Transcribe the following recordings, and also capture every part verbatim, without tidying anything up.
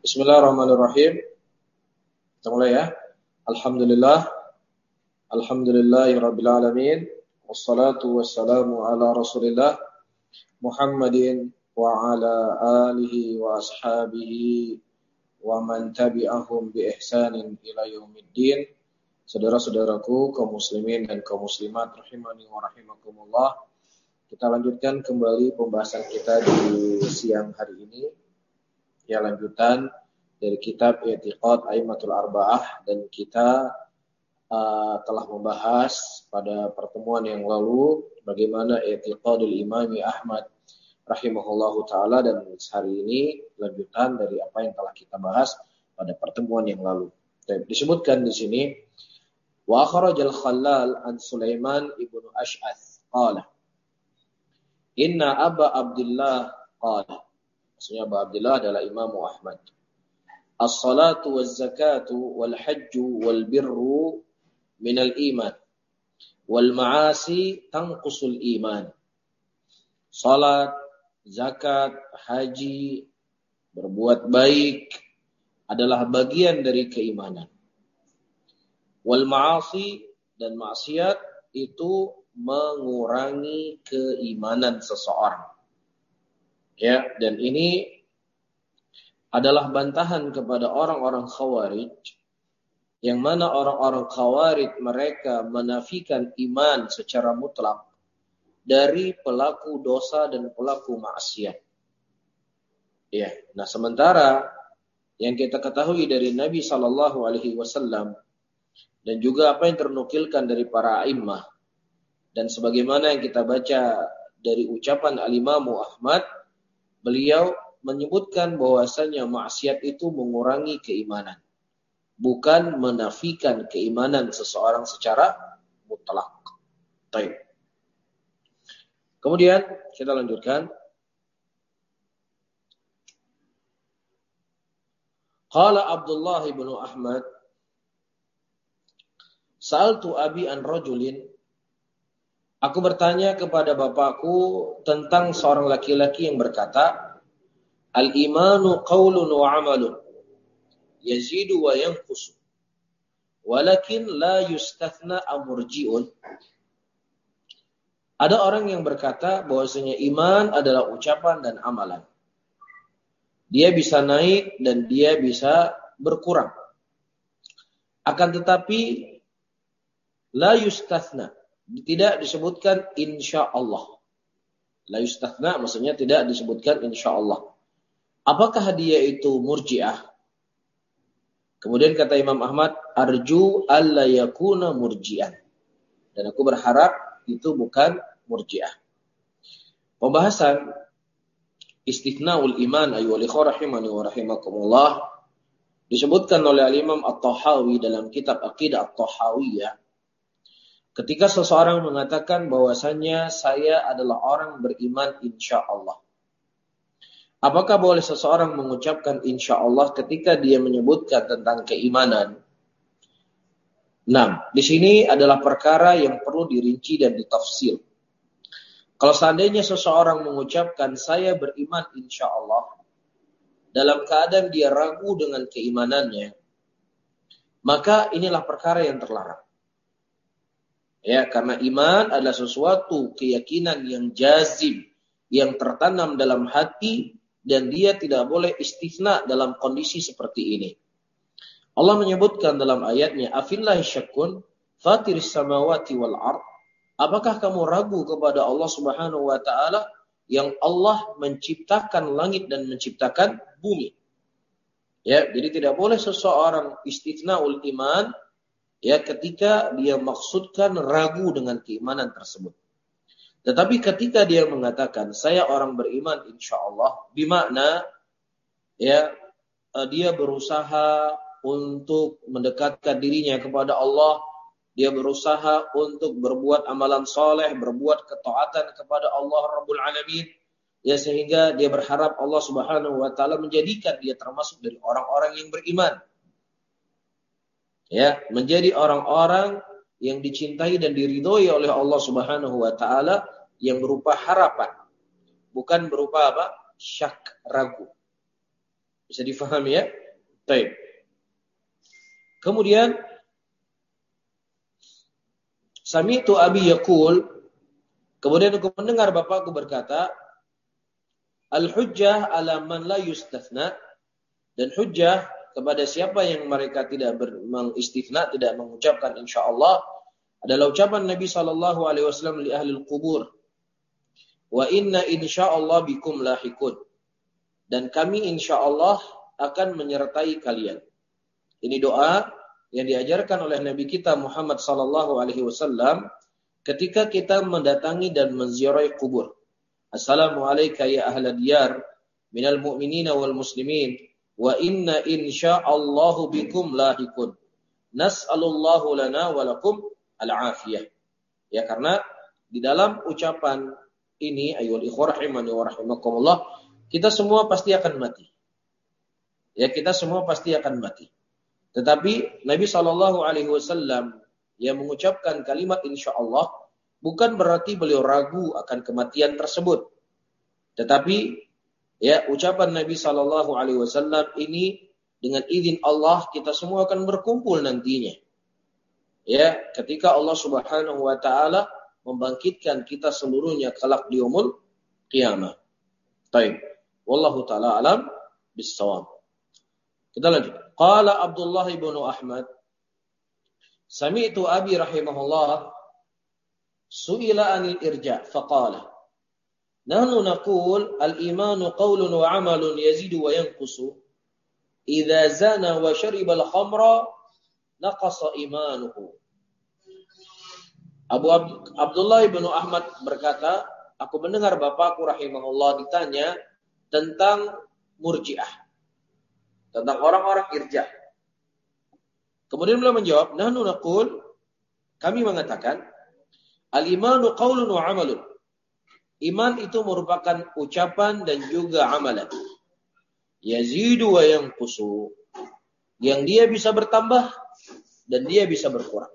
Bismillahirrahmanirrahim. Kita mulai ya. Alhamdulillah. Alhamdulillahirabbil alamin. Wassalatu wassalamu ala Rasulillah Muhammadin wa ala alihi wa ashabihi wa man tabi'ahum bi ihsanin ila yaumiddin. Saudara-saudaraku kaum muslimin dan kaum muslimat rahimani wa rahimakumullah. Kita lanjutkan kembali pembahasan kita di siang hari ini. Ya, lanjutan dari kitab I'tiqad A'immatul Arba'ah, dan kita uh, telah membahas pada pertemuan yang lalu bagaimana I'tiqadul Imami Ahmad rahimahullahu taala, dan hari ini lanjutan dari apa yang telah kita bahas pada pertemuan yang lalu. Dan disebutkan di sini wa akhrajal Khallal an Sulaiman ibnu Ash'ath qala inna Aba Abdullah qala. Maksudnya Abu Abdullah adalah Imam Ahmad. As-salatu waz-zakatu wal-hajju wal-birru minal iman. Wal-ma'asi tanqusul iman. Salat, zakat, haji, berbuat baik adalah bagian dari keimanan. Wal-ma'asi dan maksiat itu mengurangi keimanan seseorang. Ya, dan ini adalah bantahan kepada orang-orang Khawarij, yang mana orang-orang Khawarij mereka menafikan iman secara mutlak dari pelaku dosa dan pelaku maksiat. Ya, nah sementara yang kita ketahui dari Nabi sallallahu alaihi wasallam dan juga apa yang ternukilkan dari para a'immah, dan sebagaimana yang kita baca dari ucapan Al-Imam Ahmad, beliau menyebutkan bahwasanya maksiat itu mengurangi keimanan, bukan menafikan keimanan seseorang secara mutlak. Baik. Kemudian kita lanjutkan. Qala Abdullah ibn Ahmad, sa'altu abi an rajulin. Aku bertanya kepada bapakku tentang seorang laki-laki yang berkata, al-imanu qawlun wa amalun, yazidu wa yanqusu, walakin la yustathna amurji'un. Ada orang yang berkata bahwasanya iman adalah ucapan dan amalan. Dia bisa naik dan dia bisa berkurang. Akan tetapi la yustathna, tidak disebutkan insyaallah. La yustathna maksudnya tidak disebutkan insyaallah. Apakah dia itu murji'ah? Kemudian kata Imam Ahmad, arju alla yakuna murji'an. Dan aku berharap itu bukan murji'ah. Pembahasan istithnaul iman ayyuhal ikhwah rahimani wa rahimakumullah disebutkan oleh Al-Imam At-Tahawi dalam kitab Aqidah At-Tahawiyah. Ketika seseorang mengatakan bahwasanya saya adalah orang beriman insyaallah. Apakah boleh seseorang mengucapkan insyaallah ketika dia menyebutkan tentang keimanan? Nah, di sini adalah perkara yang perlu dirinci dan ditafsir. Kalau seandainya seseorang mengucapkan saya beriman insyaallah dalam keadaan dia ragu dengan keimanannya, maka inilah perkara yang terlarang. Ya, karena iman adalah sesuatu keyakinan yang jazim, yang tertanam dalam hati, dan dia tidak boleh istithna dalam kondisi seperti ini. Allah menyebutkan dalam ayatnya, afillahi syakkun fatiris samawati wal ard. Apakah kamu ragu kepada Allah Subhanahu wa taala yang Allah menciptakan langit dan menciptakan bumi? Ya, jadi tidak boleh seseorang istithnaul iman ya ketika dia maksudkan ragu dengan keimanan tersebut. Tetapi ketika dia mengatakan saya orang beriman insyaallah, bimakna ya dia berusaha untuk mendekatkan dirinya kepada Allah, dia berusaha untuk berbuat amalan soleh, berbuat ketaatan kepada Allah Rabbul Alamin, ya sehingga dia berharap Allah Subhanahu wa taala menjadikan dia termasuk dari orang-orang yang beriman. Ya, menjadi orang-orang yang dicintai dan diridhoi oleh Allah Subhanahu wa taala yang berupa harapan, bukan berupa apa? Syak, ragu. Bisa difahami ya? Baik. Kemudian sami'tu abi yaqul, kemudian aku mendengar bapakku berkata, al-hujjah ala man la yustathna, dan hujjah kepada siapa yang mereka tidak mengistifna, tidak mengucapkan insyaallah, adalah ucapan Nabi sallallahu alaihi wasallam li ahli al-qubur, wa inna insyaallah bikum lahiqun, dan kami insyaallah akan menyertai kalian. Ini doa yang diajarkan oleh Nabi kita Muhammad sallallahu alaihi wasallam ketika kita mendatangi dan menziarahi kubur. Assalamu alayka ya ahla diyar minal mu'minina wal muslimin wa inna insyaallahu bikum lahiqun. Nas'alullahu lana wa lakum al-afiyah. Ya, karena di dalam ucapan ini ayyuhal ikhwah rahimani wa rahimakumullah, kita semua pasti akan mati. Ya, kita semua pasti akan mati. Tetapi Nabi sallallahu alaihi wasallam yang mengucapkan kalimat insyaallah bukan berarti beliau ragu akan kematian tersebut. Tetapi ya, ucapan Nabi sallallahu alaihi wasallam ini dengan izin Allah kita semua akan berkumpul nantinya. Ya, ketika Allah Subhanahu wa taala membangkitkan kita seluruhnya kelak di yaumul qiyamah. Baik. Wallahu taala alam bis-shawab. Kita lanjut. Qala Abdullah ibn Ahmad, sami'tu abi rahimahullah su'ila anil irja' faqala nahnu naqul al-imanu qawlun wa 'amalun yazidu wa yanqusu idza zana wa shariba al-khamra naqasa imanuhu. Abu Ab- Abdullah ibn Ahmad berkata, aku mendengar bapakku rahimahullah ditanya tentang Murji'ah, tentang orang-orang irja'. Kemudian beliau menjawab, nahnu naqul, kami mengatakan, al-imanu qaulun wa 'amalun. Iman itu merupakan ucapan dan juga amalan. Yazidu wa yanqusu. Yang dia bisa bertambah dan dia bisa berkurang.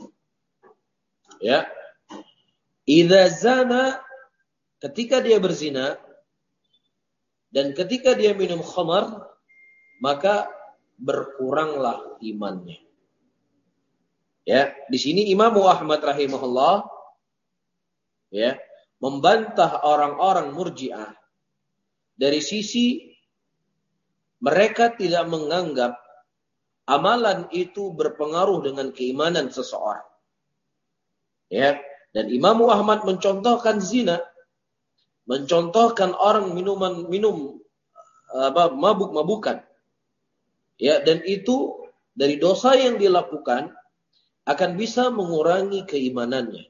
Ya. Idza zana, ketika dia berzina dan ketika dia minum khamar, maka berkuranglah imannya. Ya, di sini Imam Ahmad rahimahullah ya membantah orang-orang Murji'ah dari sisi mereka tidak menganggap amalan itu berpengaruh dengan keimanan seseorang. Ya, dan Imam Ahmad mencontohkan zina, mencontohkan orang minuman minum apa mabuk-mabukan. Ya, dan itu dari dosa yang dilakukan akan bisa mengurangi keimanannya.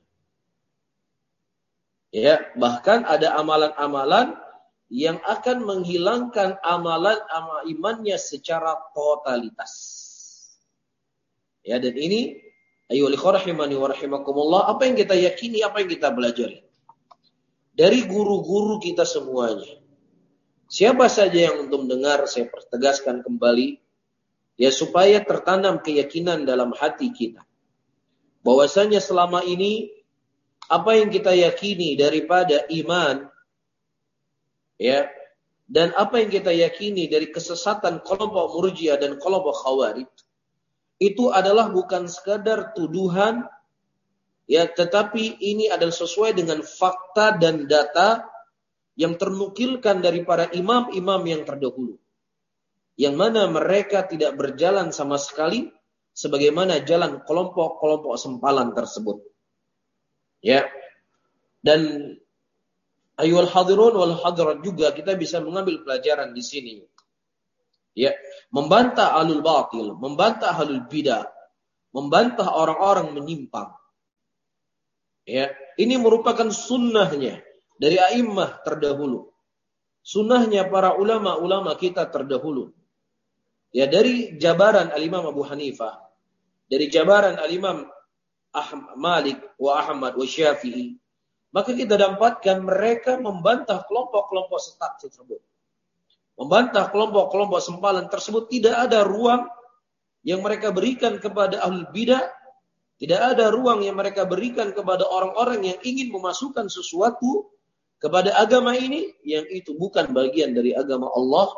Ya, bahkan ada amalan-amalan yang akan menghilangkan amalan-amal imannya secara totalitas. Ya, dan ini ayyuhal ikhwah rahimani wa rahimakumullah, apa yang kita yakini, apa yang kita pelajari dari guru-guru kita semuanya. Siapa saja yang untuk mendengar, saya pertegaskan kembali, ya, supaya tertanam keyakinan dalam hati kita bahwasanya selama ini apa yang kita yakini daripada iman, ya, dan apa yang kita yakini dari kesesatan kelompok Murji'ah dan kelompok Khawarij, itu adalah bukan sekadar tuduhan, ya, tetapi ini adalah sesuai dengan fakta dan data yang ternukilkan dari para imam-imam yang terdahulu, yang mana mereka tidak berjalan sama sekali sebagaimana jalan kelompok-kelompok sempalan tersebut. Ya. Dan ayyuhal hadirun wal hadirat juga kita bisa mengambil pelajaran di sini. Ya, membantah ahlul batil, membantah ahlul bidah, membantah orang-orang menyimpang. Ya, ini merupakan sunnahnya dari a'immah terdahulu. Sunnahnya para ulama-ulama kita terdahulu. Ya, dari jabaran al-Imam Abu Hanifah, dari jabaran al-Imam Ahmad, Malik wa Ahmad wa Syafi'i, maka kita dapatkan mereka membantah kelompok-kelompok sesat tersebut. Membantah kelompok-kelompok sempalan tersebut. Tidak ada ruang yang mereka berikan kepada ahlul bidah. Tidak ada ruang yang mereka berikan kepada orang-orang yang ingin memasukkan sesuatu kepada agama ini yang itu bukan bagian dari agama Allah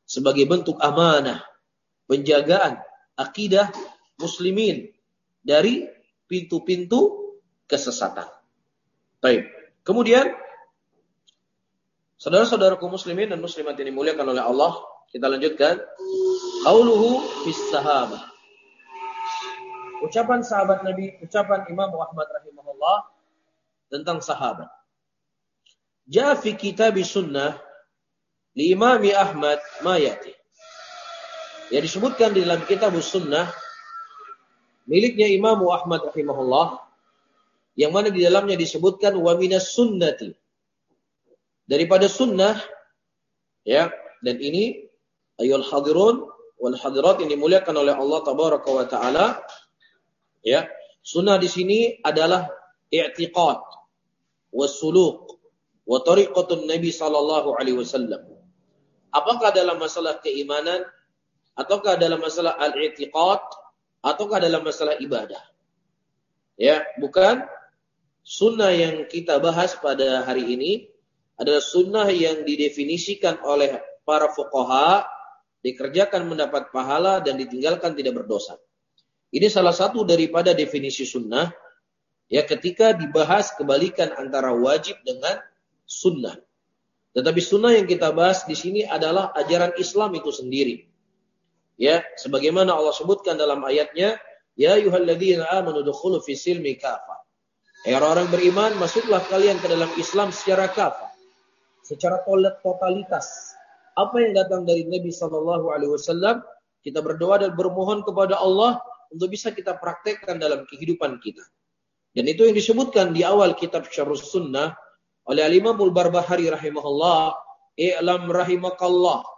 sebagai bentuk amanah, penjagaan akidah muslimin dari pintu-pintu kesesatan. Baik. Kemudian saudara-saudaraku muslimin dan muslimat yang dimuliakan oleh Allah, kita lanjutkan. Qauluhu fis sahabah. Ucapan sahabat Nabi, ucapan Imam Ahmad rahimahullah tentang sahabat. Jaa fi kitab sunnah li Imam Ahmad ma yati. Ya, disebutkan di dalam kitab sunnah miliknya Imam Ahmad rahimahullah, yang mana di dalamnya disebutkan wa minas sunnati, daripada sunnah, ya. Dan ini ayol hadirun wal hadirat yang dimuliakan oleh Allah tabaraka wa taala, ya. Sunnah di sini adalah i'tiqad wasuluk wa tariqatun Nabi sallallahu alaihi wasallam. Apakah dalam masalah keimanan, ataukah dalam masalah al-i'tiqad, ataukah dalam masalah ibadah? Ya, bukan sunnah yang kita bahas pada hari ini adalah sunnah yang didefinisikan oleh para fuqaha, dikerjakan mendapat pahala dan ditinggalkan tidak berdosa. Ini salah satu daripada definisi sunnah, ya, ketika dibahas kebalikan antara wajib dengan sunnah. Tetapi sunnah yang kita bahas di sini adalah ajaran Islam itu sendiri. Ya, sebagaimana Allah sebutkan dalam ayatnya, ya ayyuhalladzina amanu dukhulu fis silmi kafah. Hai orang beriman, masuklah kalian ke dalam Islam secara kafah, secara totalitas. Apa yang datang dari Nabi sallallahu alaihi wasallam, kita berdoa dan bermohon kepada Allah untuk bisa kita praktekkan dalam kehidupan kita. Dan itu yang disebutkan di awal kitab Syarhus Sunnah oleh Al-Imamul Barbahari rahimahullah, i'lam rahimakallah,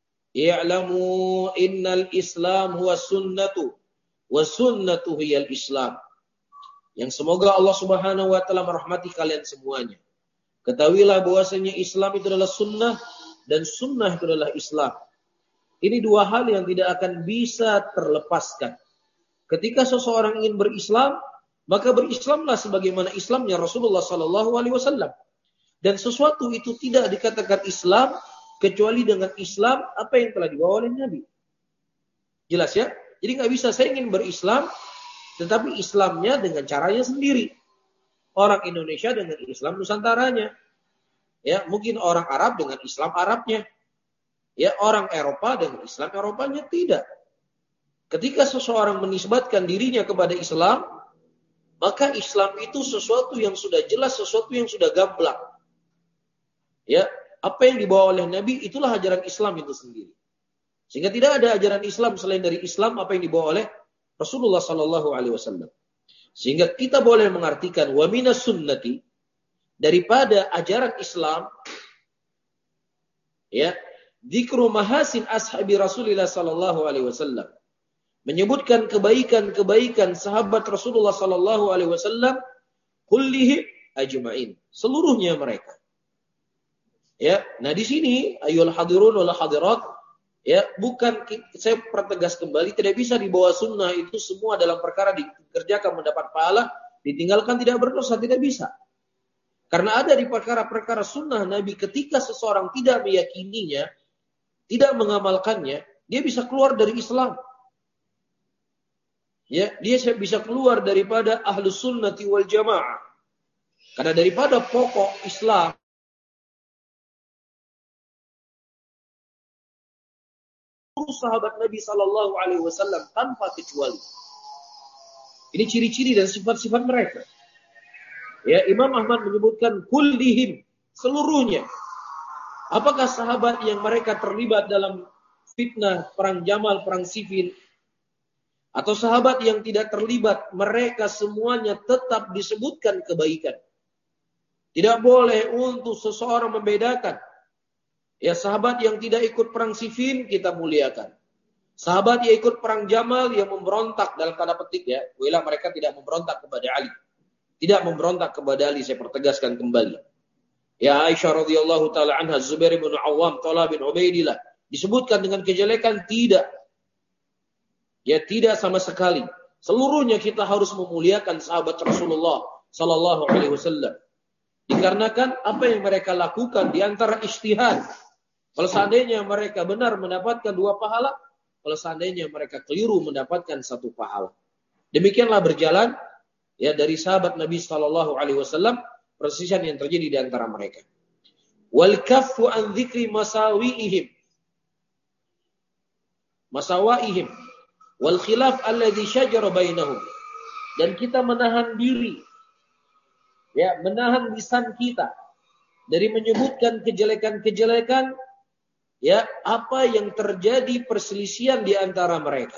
i'lamu innal Islam huwa sunnatu wa sunnatu hiyal Islam. Yang semoga Allah Subhanahu wa taala merahmati kalian semuanya. Ketahuilah bahwasanya Islam itu adalah sunnah dan sunnah itu adalah Islam. Ini dua hal yang tidak akan bisa terlepaskan. Ketika seseorang ingin berislam, maka berislamlah sebagaimana Islamnya Rasulullah sallallahu alaihi wasallam. Dan sesuatu itu tidak dikatakan Islam kecuali dengan Islam apa yang telah dibawa oleh Nabi. Jelas ya? Jadi nggak bisa saya ingin berislam, tetapi Islamnya dengan caranya sendiri. Orang Indonesia dengan Islam Nusantaranya. Ya, mungkin orang Arab dengan Islam Arabnya. Ya, orang Eropa dengan Islam Eropanya, tidak. Ketika seseorang menisbatkan dirinya kepada Islam, maka Islam itu sesuatu yang sudah jelas, sesuatu yang sudah gamblang. Ya, apa yang dibawa oleh Nabi itulah ajaran Islam itu sendiri. Sehingga tidak ada ajaran Islam selain dari Islam apa yang dibawa oleh Rasulullah sallallahu alaihi wasallam. Sehingga kita boleh mengartikan wa minas sunnati, daripada ajaran Islam, ya, dzikru mahasin ashabi Rasulillah sallallahu alaihi wasallam, menyebutkan kebaikan-kebaikan sahabat Rasulullah sallallahu alaihi wasallam kullihi ajma'in, seluruhnya mereka. Ya, nah di sini ayyul hadirun wal hadirat, ya, bukan, saya pertegas kembali, tidak bisa dibawa sunnah itu semua dalam perkara dikerjakan mendapat pahala, ditinggalkan tidak berdosa, tidak bisa. Karena ada di perkara-perkara sunnah Nabi ketika seseorang tidak meyakininya, tidak mengamalkannya, dia bisa keluar dari Islam. Ya, dia bisa keluar daripada ahlus sunnati wal jamaah. Karena daripada pokok Islam sahabat Nabi sallallahu alaihi wasallam tanpa kecuali. Ini ciri-ciri dan sifat-sifat mereka. Ya, Imam Ahmad menyebutkan kullihim, seluruhnya. Apakah sahabat yang mereka terlibat dalam fitnah perang Jamal, perang Siffin, atau sahabat yang tidak terlibat, mereka semuanya tetap disebutkan kebaikan. Tidak boleh untuk seseorang membedakan. Ya, sahabat yang tidak ikut perang Siffin kita muliakan. Sahabat yang ikut perang Jamal yang memberontak dalam tanda petik, ya, wala mereka tidak memberontak kepada Ali. Tidak memberontak kepada Ali, saya pertegaskan kembali. Ya, Aisyah radhiyallahu taala anha, Zubair bin Awam, Talha bin Ubaidillah disebutkan dengan kejelekan, tidak. Ya, tidak sama sekali. Seluruhnya kita harus memuliakan sahabat Rasulullah sallallahu alaihi wasallam. Dikarenakan apa yang mereka lakukan di antara ijtihad, Kalau seandainya mereka benar mendapatkan dua pahala, kalau seandainya mereka keliru mendapatkan satu pahala. Demikianlah berjalan ya dari sahabat Nabi sallallahu alaihi wasallam persisian yang terjadi di antara mereka. Wal kaffu an dzikri masawiihim. Masawaihim wal khilaf alladhi syajara bainahum. Dan kita menahan diri, ya, menahan lisan kita dari menyebutkan kejelekan-kejelekan, ya, apa yang terjadi perselisihan di antara mereka.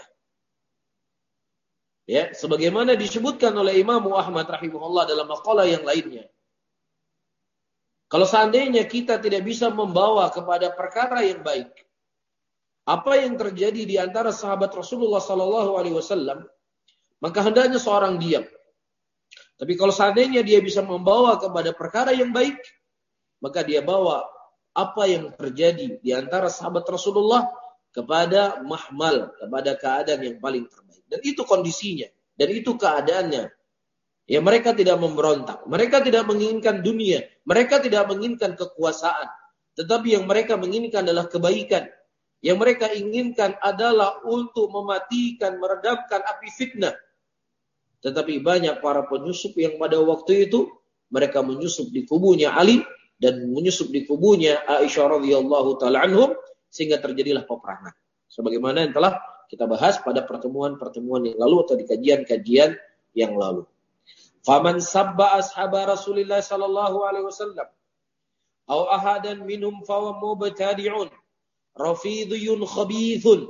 Ya, sebagaimana disebutkan oleh Imam Ahmad rahimahullah dalam maqalah yang lainnya. Kalau seandainya kita tidak bisa membawa kepada perkara yang baik, apa yang terjadi di antara sahabat Rasulullah sallallahu alaihi wasallam, maka hendaknya seorang diam. Tapi kalau seandainya dia bisa membawa kepada perkara yang baik, maka dia bawa apa yang terjadi di antara sahabat Rasulullah kepada mahmal, kepada keadaan yang paling terbaik. Dan itu kondisinya, dan itu keadaannya. Ya, mereka tidak memberontak, mereka tidak menginginkan dunia, mereka tidak menginginkan kekuasaan, tetapi yang mereka menginginkan adalah kebaikan. Yang mereka inginkan adalah untuk mematikan, meredamkan api fitnah. Tetapi banyak para penyusup yang pada waktu itu mereka menyusup di kubunya Ali dan menyusup di kubunya Aisyah radhiyallahu taala anhum, sehingga terjadilah peperangan. Sebagaimana yang telah kita bahas pada pertemuan-pertemuan yang lalu atau di kajian-kajian yang lalu. Faman sabba ashaba Rasulillah sallallahu alaihi wasallam aw ahadan minhum fa mubtadi'un rafidhun khabithun.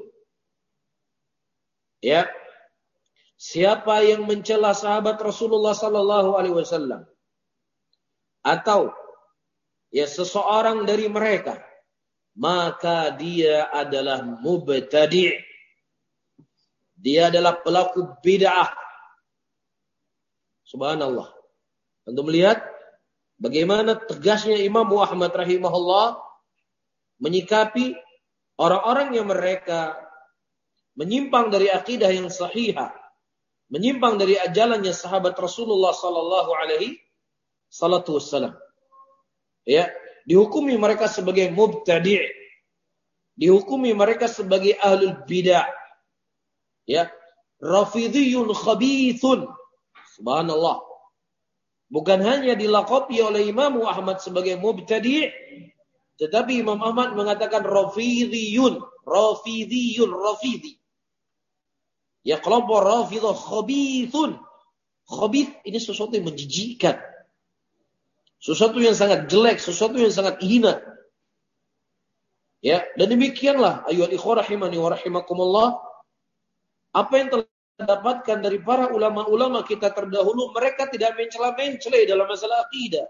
Ya. Siapa yang mencela sahabat Rasulullah sallallahu alaihi wasallam atau ya seseorang dari mereka, maka dia adalah mubtadi'. Dia adalah pelaku bid'ah. Subhanallah. Untuk melihat bagaimana tegasnya Imam Ahmad rahimahullah menyikapi orang-orang yang mereka menyimpang dari akidah yang sahihah, menyimpang dari ajalannya sahabat Rasulullah sallallahu alaihi wasallam. Ya, dihukumi mereka sebagai mubtadi', dihukumi mereka sebagai ahlul bid'ah. Ya, rafidhiyun khabithun. Subhanallah. Bukan hanya dilaqabi oleh Imam Ahmad sebagai mubtadi', tetapi Imam Ahmad mengatakan rafidhiyun, rafidhiyun, rafidhi. Ya, kelompok Rafidhah khabithun. Khabith ini sesuatu yang menjijikkan. Sesuatu yang sangat jelek, sesuatu yang sangat hina. Ya, dan demikianlah ayyuhal ikhwah rahimani wa rahimakumullah, apa yang telah dapatkan dari para ulama-ulama kita terdahulu, mereka tidak mencela-mencela dalam masalah akidah.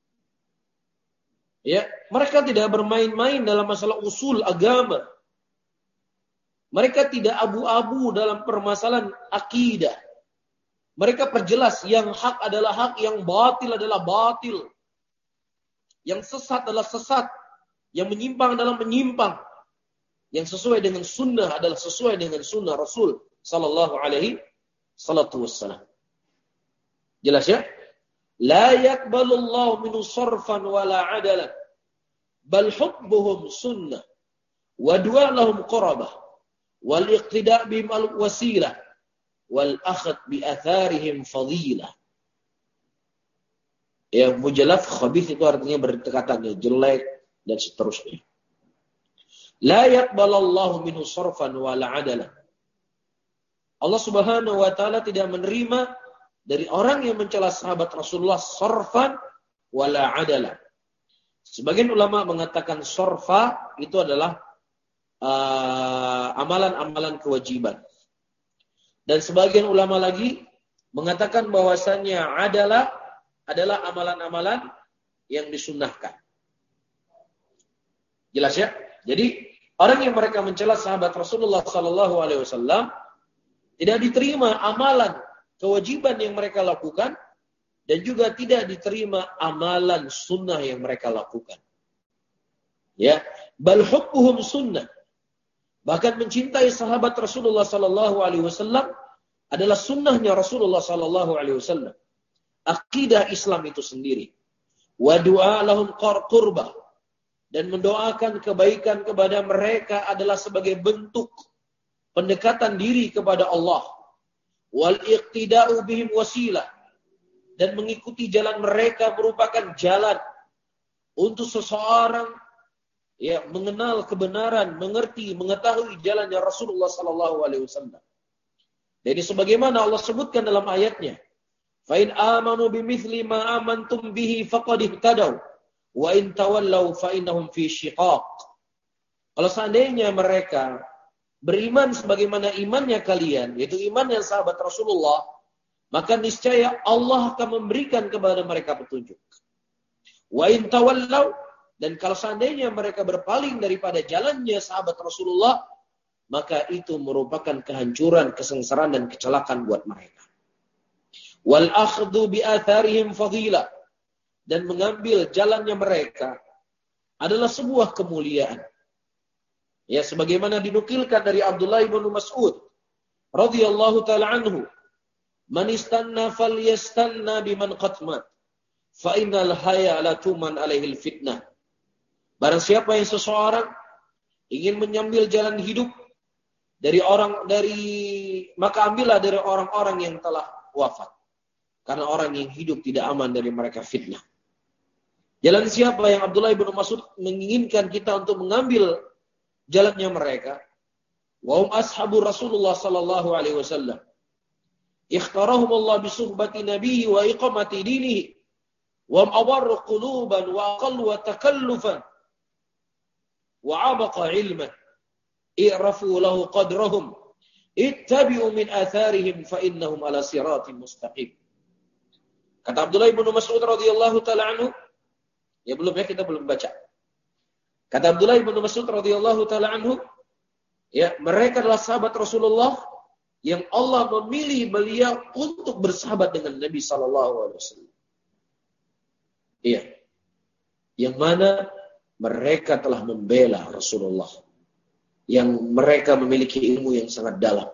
Ya, mereka tidak bermain-main dalam masalah usul agama. Mereka tidak abu-abu dalam permasalahan akidah. Mereka perjelas yang hak adalah hak, yang batil adalah batil. Yang sesat adalah sesat, yang menyimpang adalah menyimpang. Yang sesuai dengan sunnah adalah sesuai dengan sunnah Rasul sallallahu alaihi wasallam. Jelas ya? La yaqbalullahu minhu sarfan wala adalan, bal hubbuhum sunnah wa du'a lahum qarabah wal iqtida' bihim al wasilah wal akhd bi atharihim fadilah. Ya, mujalaf khabith itu artinya berdekatan, jelek dan seterusnya. La yaqbalallahu minhu sarfan wala adalan. Allah Subhanahu wa taala tidak menerima dari orang yang mencela sahabat Rasulullah sarfan wala adalan. Sebagian ulama mengatakan sarfa itu adalah uh, amalan-amalan kewajiban. Dan sebagian ulama lagi mengatakan bahwasannya adalah adalah amalan-amalan yang disunnahkan. Jelas ya? Jadi orang yang mereka mencela sahabat Rasulullah sallallahu alaihi wasallam tidak diterima amalan kewajiban yang mereka lakukan, dan juga tidak diterima amalan sunnah yang mereka lakukan. Ya, bal hubbuhum sunnah. Bahkan mencintai sahabat Rasulullah sallallahu alaihi wasallam adalah sunnahnya Rasulullah sallallahu alaihi wasallam. Akidah Islam itu sendiri. Wa du'a lahum qurbah. dan mendoakan kebaikan kepada mereka adalah sebagai bentuk pendekatan diri kepada Allah. Wal iqtida'u bihim wasilah, dan mengikuti jalan mereka merupakan jalan untuk seseorang ya mengenal kebenaran, mengerti, mengetahui jalannya Rasulullah sallallahu alaihi wasallam. Jadi sebagaimana Allah sebutkan dalam ayatnya, fa in amanu bimithli ma amantum bihi faqad ihtadaw wa in tawallaw fa innahum fi shiqaq. Kalau seandainya mereka beriman sebagaimana imannya kalian, yaitu imannya sahabat Rasulullah, maka niscaya Allah akan memberikan kepada mereka petunjuk. Wa in tawallaw, dan kalau seandainya mereka berpaling daripada jalannya sahabat Rasulullah, maka itu merupakan kehancuran, kesengsaraan dan kecelakaan buat mereka. Wal akhdhu bi atharihim fadilah, dan mengambil jalannya mereka adalah sebuah kemuliaan. Ya, sebagaimana dinukilkan dari Abdullah bin Mas'ud radhiyallahu taala anhu, man istanna falyastanna biman qad mat fa innal haya la tuman alaihi fitnah. Barang siapa yang seseorang ingin mengambil jalan hidup dari orang dari maka ambillah dari orang-orang yang telah wafat, karena orang yang hidup tidak aman dari mereka fitnah. Jalan siapa yang Abdullah bin Mas'ud menginginkan kita untuk mengambil jalannya mereka? Wa hum ashabu Rasulullah sallallahu alaihi wasallam. Ikhtarahum Allah bi suhbati nabiyhi wa iqamati dinihi. Wa hum awarru quluban wa aqallu wa takallufan wa abaqa ilman. I'rafu lahu qadrahum. Ittabi'u min atharihim fa innahum ala siratin mustaqim. Kata Abdullah bin Mas'ud radhiyallahu taala anhu, ya belum ya kita belum baca. Kata Abdullah bin Mas'ud radhiyallahu taala anhu, ya, mereka adalah sahabat Rasulullah yang Allah memilih beliau untuk bersahabat dengan Nabi sallallahu alaihi wasallam. Iya. Yang mana mereka telah membela Rasulullah, yang mereka memiliki ilmu yang sangat dalam,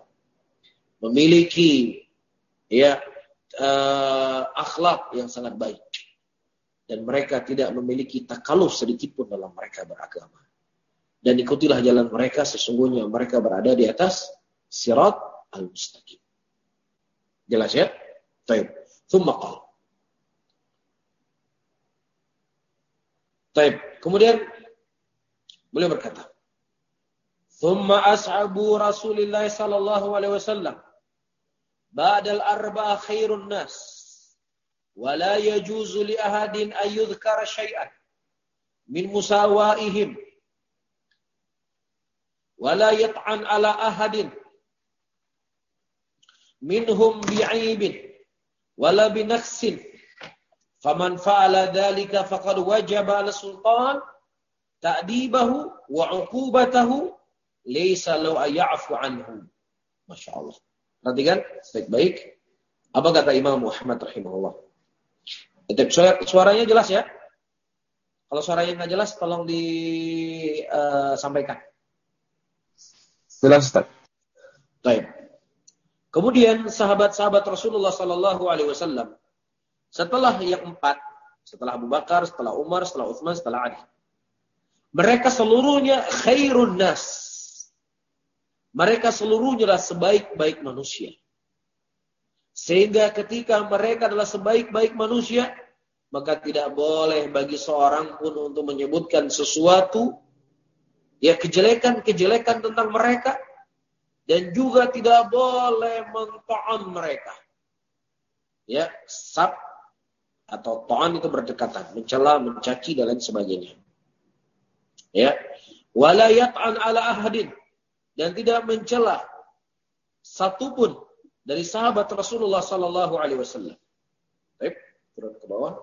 memiliki ya uh, akhlak yang sangat baik. Dan mereka tidak memiliki takaluf sedikit pun dalam mereka beragama. Dan ikutilah jalan mereka, sesungguhnya mereka berada di atas sirat al-mustaqim. Jelas ya? Taib. Thumma qala. Taib. Kemudian beliau berkata, Thumma ashabu Rasulillah sallallahu alaihi wasallam ba'dal arba'a khairun nas. ولا يجوز لأحد أن يذكر شيئا من مساوائهم ولا يطعن على أحد منهم بعيب ولا بنقص فمن فعل ذلك فقد وجب على السلطان تأديبه وعقوبته ليس له أن يعفو عنه. Masya Allah. Perhatikan baik-baik apa kata Imam Muhammad rahimahullah. Suaranya jelas ya? Kalau suaranya nggak jelas, tolong disampaikan. Uh, jelas, Ustaz. Baik. Kemudian sahabat-sahabat Rasulullah Sallallahu Alaihi Wasallam, setelah yang empat, setelah Abu Bakar, setelah Umar, setelah Utsman, setelah Ali, mereka seluruhnya khairun nas. Mereka seluruhnya adalah sebaik-baik manusia. Sehingga ketika mereka adalah sebaik-baik manusia, maka tidak boleh bagi seorang pun untuk menyebutkan sesuatu, ya kejelekan-kejelekan tentang mereka, dan juga tidak boleh menta'an mereka. Ya, sab atau ta'an itu berdekatan, mencela, mencaci dan lain sebagainya. Ya, wala yat'an ala ahadin, dan tidak mencela satupun dari sahabat Rasulullah sallallahu alaihi wasallam. Baik, turun ke bawah.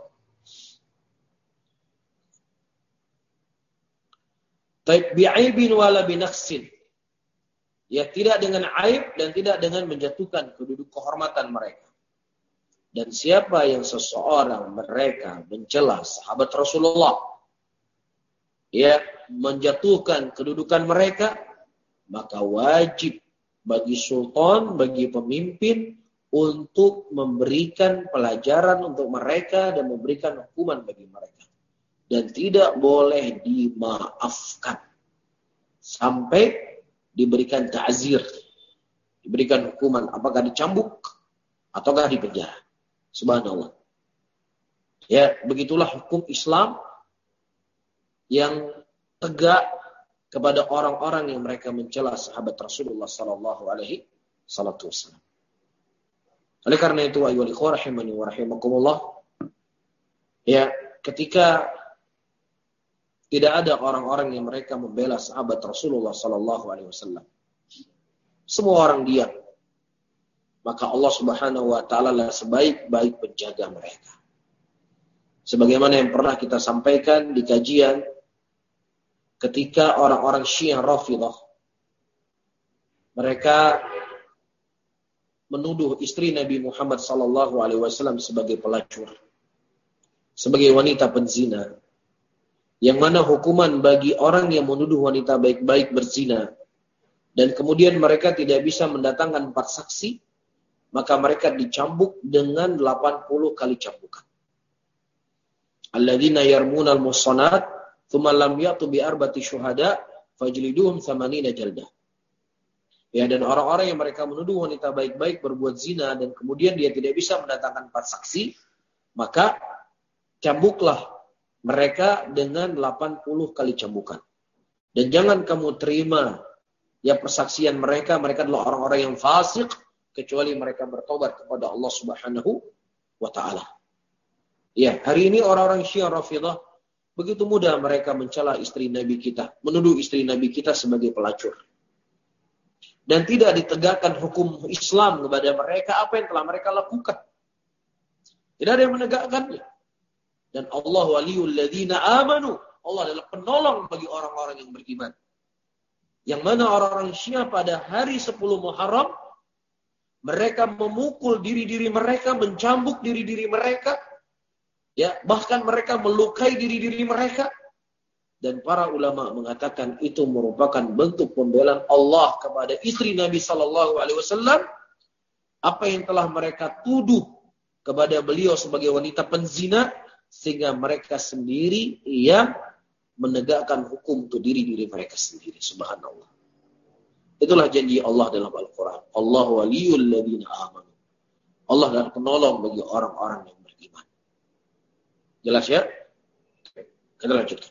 Baik, bi'aibin wala binaqsin. Ya, tidak dengan aib dan tidak dengan menjatuhkan kedudukan kehormatan mereka. Dan siapa yang seseorang mereka mencela sahabat Rasulullah, ya, menjatuhkan kedudukan mereka, maka wajib bagi sultan, bagi pemimpin untuk memberikan pelajaran untuk mereka dan memberikan hukuman bagi mereka. dan tidak boleh dimaafkan sampai diberikan ta'zir, diberikan hukuman, apakah dicambuk ataukah dipenjara. Subhanallah. Ya, begitulah hukum Islam yang tegak kepada orang-orang yang mereka mencela sahabat Rasulullah sallallahu alaihi wasallam. Oleh karena itu, ayyuhal ikhwah rahimani wa rahimakumullah, ya, ketika tidak ada orang-orang yang mereka membela sahabat Rasulullah sallallahu alaihi wasallam, semua orang diam, maka Allah Subhanahu wa taala lah sebaik-baik penjaga mereka. Sebagaimana yang pernah kita sampaikan di kajian, ketika orang-orang Syiah Rafidhah mereka menuduh istri Nabi Muhammad sallallahu alaihi wasallam sebagai pelacur, sebagai wanita penzina, yang mana hukuman bagi orang yang menuduh wanita baik-baik berzina dan kemudian mereka tidak bisa mendatangkan empat saksi, maka mereka dicambuk dengan delapan puluh kali cambukan. Alladzina yarmunal muhsanat tsumma lam ya'tu bi arba'ati syuhada fajliduhum thamanina jaldah. Ya, dan orang-orang yang mereka menuduh wanita baik-baik berbuat zina dan kemudian dia tidak bisa mendatangkan empat saksi, maka cambuklah mereka dengan delapan puluh kali cambukan. Dan jangan kamu terima ya persaksian mereka, mereka adalah orang-orang yang fasik, kecuali mereka bertobat kepada Allah Subhanahu wa taala. Ya, hari ini orang-orang Syiah Rafidhah begitu mudah mereka mencela istri Nabi kita, menuduh istri Nabi kita sebagai pelacur. Dan tidak ditegakkan hukum Islam kepada mereka apa yang telah mereka lakukan. Tidak ada yang menegakkannya. Dan Allah waliyul ladzina amanu. Allah adalah penolong bagi orang-orang yang beriman. Yang mana orang-orang Syiah pada hari sepuluh Muharram, mereka memukul diri-diri mereka, mencambuk diri-diri mereka, ya, bahkan mereka melukai diri-diri mereka. Dan para ulama mengatakan itu merupakan bentuk pembelaan Allah kepada istri Nabi sallallahu alaihi wasallam, apa yang telah mereka tuduh kepada beliau sebagai wanita penzina, sehingga mereka sendiri yang menegakkan hukum untuk diri-diri mereka sendiri. Subhanallah. Itulah janji Allah dalam Al-Quran. Allah waliyul ladzina amanu. Allah adalah penolong bagi orang-orang yang beriman. Jelas ya? Kita lanjutkan.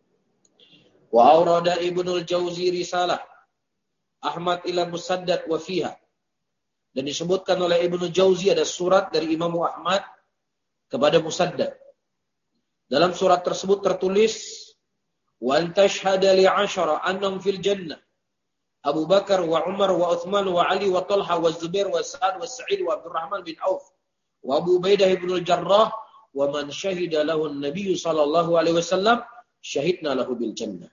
Wa awrada Ibnul Jauzi risalah Ahmad ila Musaddad wa fiha. Dan disebutkan oleh Ibnu Jauzi ada surat dari Imam Ahmad kepada Musaddad. Dalam surat tersebut tertulis wa antashhada li ashara annahum fil jannah. Abu Bakar wa Umar wa Uthman wa Ali wa Talha wa Zubair wa Sa'ad wa Sa'id wa Abdurrahman bin Auf wa Abu Ubaidah ibn al-Jarrah wa man syahida lahu an-nabiy sallallahu alaihi wasallam syahidna lahu bil jannah.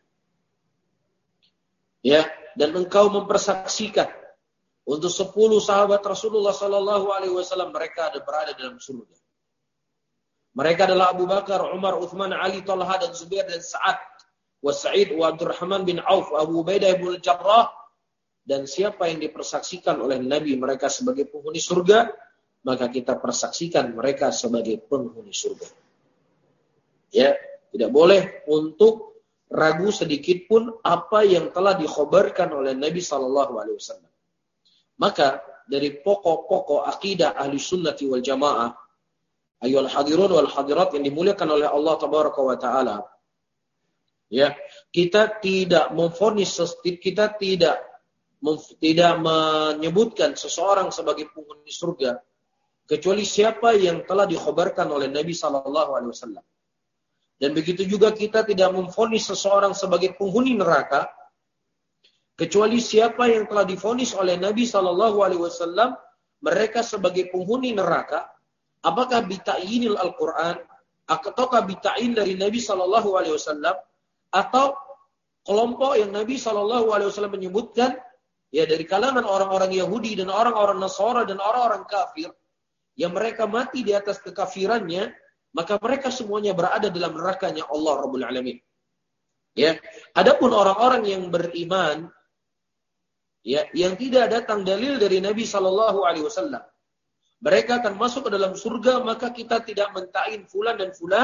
Ya, dan engkau mempersaksikan untuk sepuluh sahabat Rasulullah sallallahu alaihi wasallam mereka ada berada dalam surga. Mereka adalah Abu Bakar, Umar, Uthman, Ali, Talha dan Zubair dan Sa'ad wa Sa'id wa Abdurrahman bin Auf, Abu Ubaidah ibn al-Jarrah. Dan siapa yang dipersaksikan oleh Nabi mereka sebagai penghuni surga, maka kita persaksikan mereka sebagai penghuni surga. Ya, tidak boleh untuk ragu sedikit pun apa yang telah dikhabarkan oleh Nabi sallallahu alaihi wasallam. Maka dari pokok-pokok akidah ahli sunnati wal jamaah, ayyuhal hadirun wal hadirat yang dimuliakan oleh Allah tabaraka wa taala, ya, kita tidak memvonis, kita tidak tidak menyebutkan seseorang sebagai penghuni surga kecuali siapa yang telah dikhabarkan oleh Nabi sallallahu alaihi wasallam. Dan begitu juga kita tidak memvonis seseorang sebagai penghuni neraka kecuali siapa yang telah divonis oleh Nabi sallallahu alaihi wasallam mereka sebagai penghuni neraka, apakah bita'yinil Al-Qur'an ataukah bita'yin dari Nabi sallallahu alaihi wasallam atau kelompok yang Nabi sallallahu alaihi wasallam menyebutkan ya dari kalangan orang-orang Yahudi dan orang-orang Nasara dan orang-orang kafir yang mereka mati di atas kekafirannya, maka mereka semuanya berada dalam nerakanya Allah Rabbul Alamin. Ya, adapun orang-orang yang beriman ya yang tidak datang dalil dari Nabi sallallahu alaihi wasallam, mereka akan masuk ke dalam surga, maka kita tidak mentain fulan dan fulan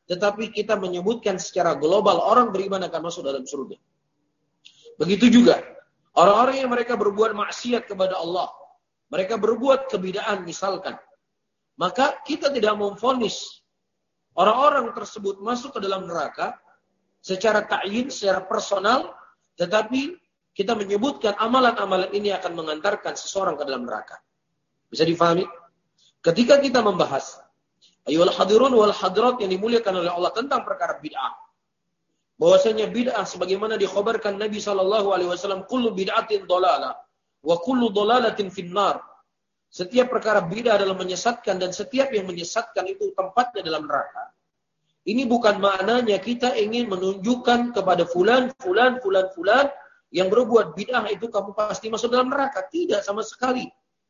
tetapi kita menyebutkan secara global orang beriman akan masuk dalam surga. Begitu juga orang-orang yang mereka berbuat maksiat kepada Allah, mereka berbuat kebid'ahan misalkan, maka kita tidak memvonis orang-orang tersebut masuk ke dalam neraka secara ta'yin, secara personal, tetapi kita menyebutkan amalan-amalan ini akan mengantarkan seseorang ke dalam neraka. Bisa difahami? Ketika kita membahas ayyuhal hadirun wal hadirat yang dimuliakan oleh Allah tentang perkara bid'ah, bahwasanya bid'ah sebagaimana dikhabarkan Nabi sallallahu alaihi wasallam, kullu bid'atin dhalalah wa kullu dhalalatin finnar. Setiap perkara bid'ah adalah menyesatkan dan setiap yang menyesatkan itu tempatnya dalam neraka. Ini bukan maknanya kita ingin menunjukkan kepada fulan, fulan, fulan, fulan yang berbuat bid'ah itu kamu pasti masuk dalam neraka. Tidak sama sekali.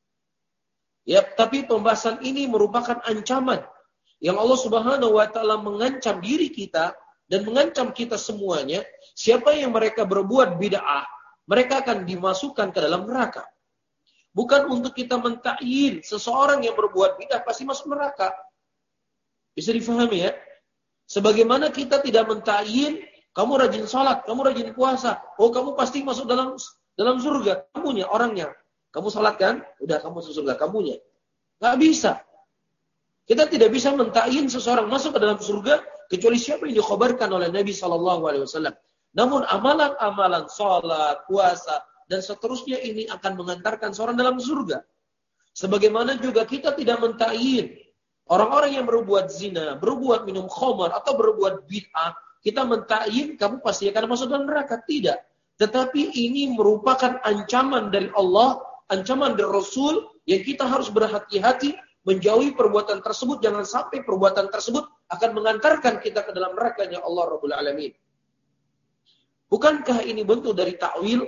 Ya, tapi pembahasan ini merupakan ancaman yang Allah Subhanahu wa taala mengancam diri kita dan mengancam kita semuanya. Siapa yang mereka berbuat bid'ah, mereka akan dimasukkan ke dalam neraka. Bukan untuk kita mentakyin seseorang yang berbuat bid'ah pasti masuk neraka. Bisa difahami ya? Sebagaimana kita tidak mentakyin kamu rajin sholat, kamu rajin puasa, oh kamu pasti masuk dalam dalam surga. Kamunya, orangnya. Kamu sholat kan? Udah kamu masuk surga, kamunya. Gak bisa. Kita tidak bisa mentakyin seseorang masuk ke dalam surga kecuali siapa yang dikhabarkan oleh Nabi sallallahu alaihi wasallam. Namun amalan-amalan sholat, puasa, dan seterusnya ini akan mengantarkan seorang dalam surga. Sebagaimana juga kita tidak mentakyin orang-orang yang berbuat zina, berbuat minum khamar, atau berbuat bid'ah, kita mentakyin kamu pasti akan masuk dalam neraka. Tidak. Tetapi ini merupakan ancaman dari Allah, ancaman dari Rasul, yang kita harus berhati-hati menjauhi perbuatan tersebut. Jangan sampai perbuatan tersebut akan mengantarkan kita ke dalam nerakanya Allah Rabbul Alamin. Bukankah ini bentuk dari takwil?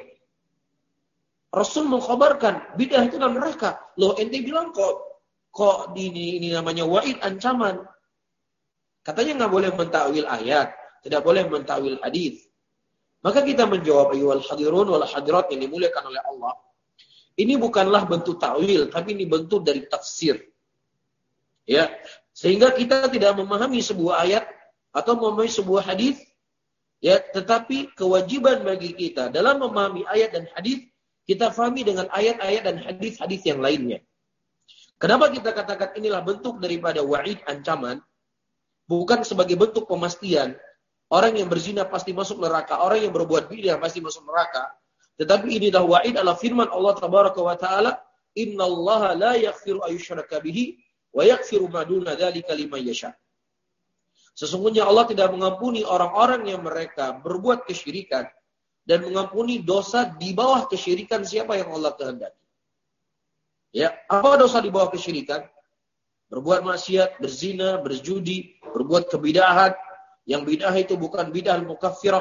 Rasul mengkhabarkan bid'ah itu dalam neraka. Loh, ente bilang kok kok ini, ini namanya wa'id, ancaman. Katanya nggak boleh mentakwil ayat, tidak boleh mentakwil hadis. Maka kita menjawab ayyuhal hadirun wal hadirat yang dimuliakan oleh Allah. Ini bukanlah bentuk takwil, tapi ini bentuk dari tafsir. Ya, sehingga kita tidak memahami sebuah ayat atau memahami sebuah hadis, ya, tetapi kewajiban bagi kita dalam memahami ayat dan hadis, kita fahami dengan ayat-ayat dan hadis-hadis yang lainnya. Kenapa kita katakan inilah bentuk daripada wa'id, ancaman, bukan sebagai bentuk pemastian orang yang berzina pasti masuk neraka, orang yang berbuat bid'ah pasti masuk neraka. Tetapi inilah wa'id, adalah firman Allah Tabaraka wa Ta'ala, innallaha la yaghfiru ayyushraka bihi wa yaghfiru ma duna dzalika liman yasha. Sesungguhnya Allah tidak mengampuni orang-orang yang mereka berbuat kesyirikan dan mengampuni dosa di bawah kesyirikan siapa yang Allah kehendaki. Ya, apa dosa di bawah kesyirikan? Berbuat maksiat, berzina, berjudi, berbuat kebid'ahan, yang bid'ah itu bukan bid'ah mukaffirah.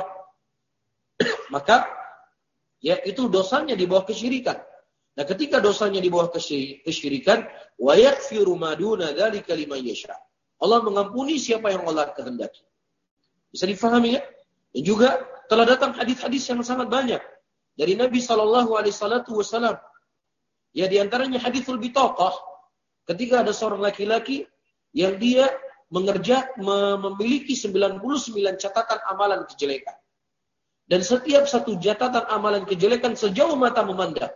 Maka ya itu dosanya di bawah kesyirikan. Nah, ketika dosanya di bawah kesyirikan, wa yaghfiru ma duna dzalika liman yasha. Allah mengampuni siapa yang Allah kehendaki. Bisa difahami ya? Dan juga telah datang hadis-hadis yang sangat banyak dari Nabi sallallahu alaihi wasallam. Ya, di antaranya haditsul bitaqah, ketika ada seorang laki-laki yang dia mengerja memiliki sembilan puluh sembilan catatan amalan kejelekan. Dan setiap satu catatan amalan kejelekan sejauh mata memandang.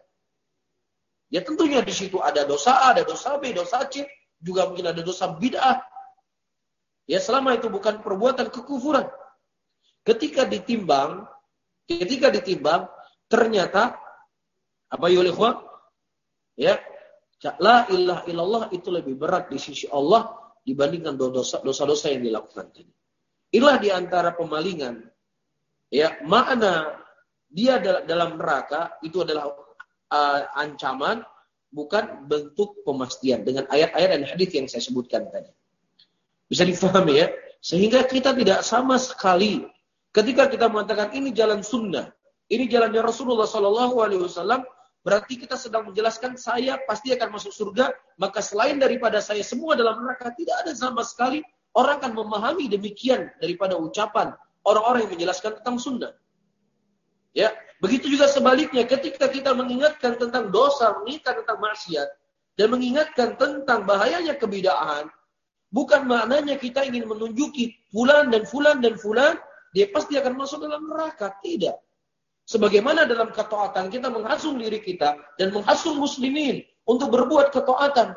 Ya tentunya di situ ada dosa A, ada dosa B, dosa C, juga mungkin ada dosa bid'ah. Ya selama itu bukan perbuatan kekufuran. Ketika ditimbang, ketika ditimbang, ternyata apa ya ikhwan? Ya, la ilaha illallah itu lebih berat di sisi Allah dibandingkan dosa-dosa yang dilakukan tadi. Inilah di antara pemalingan. Ya, makna dia dalam neraka itu adalah uh, ancaman, bukan bentuk pemastian dengan ayat-ayat dan hadis yang saya sebutkan tadi. Bisa difahami ya? Sehingga kita tidak sama sekali ketika kita mengatakan ini jalan sunnah, ini jalannya Rasulullah Sallallahu Alaihi Wasallam, berarti kita sedang menjelaskan saya pasti akan masuk surga, maka selain daripada saya semua dalam neraka. Tidak ada sama sekali orang akan memahami demikian daripada ucapan orang-orang yang menjelaskan tentang sunnah. Ya, begitu juga sebaliknya ketika kita mengingatkan tentang dosa, mengingatkan tentang maksiat, dan mengingatkan tentang bahayanya kebid'ahan, Bukan maknanya kita ingin menunjuki fulan dan fulan dan fulan, dia pasti akan masuk dalam neraka. Tidak. Sebagaimana dalam ketaatan kita menghasung diri kita dan menghasung muslimin untuk berbuat ketaatan.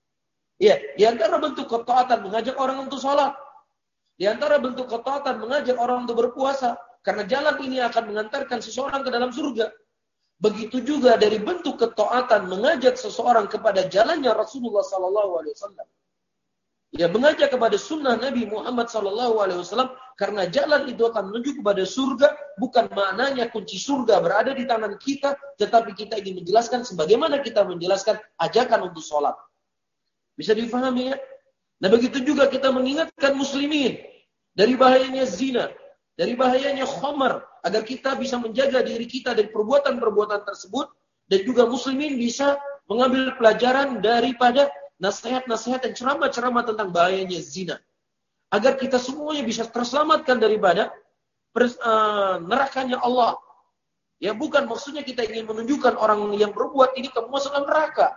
Ya, di antara bentuk ketaatan mengajak orang untuk sholat. Di antara bentuk ketaatan mengajak orang untuk berpuasa. Karena jalan ini akan mengantarkan seseorang ke dalam surga. Begitu juga dari bentuk ketaatan mengajak seseorang kepada jalannya Rasulullah sallallahu alaihi wasallam. Ya, mengajak kepada sunnah Nabi Muhammad sallallahu alaihi wasallam, karena jalan itu akan menuju kepada surga. Bukan maknanya kunci surga berada di tangan kita, tetapi kita ingin menjelaskan sebagaimana kita menjelaskan ajakan untuk sholat. Bisa difahami ya? Nah, begitu juga kita mengingatkan muslimin dari bahayanya zina, dari bahayanya khamar, agar kita bisa menjaga diri kita dari perbuatan-perbuatan tersebut, dan juga muslimin bisa mengambil pelajaran daripada nasihat-nasihat dan ceramah-ceramah tentang bahayanya zina. Agar kita semuanya bisa terselamatkan daripada pers, uh, nerakanya Allah. Ya, bukan maksudnya kita ingin menunjukkan orang yang berbuat ini kamu masuk dalam neraka.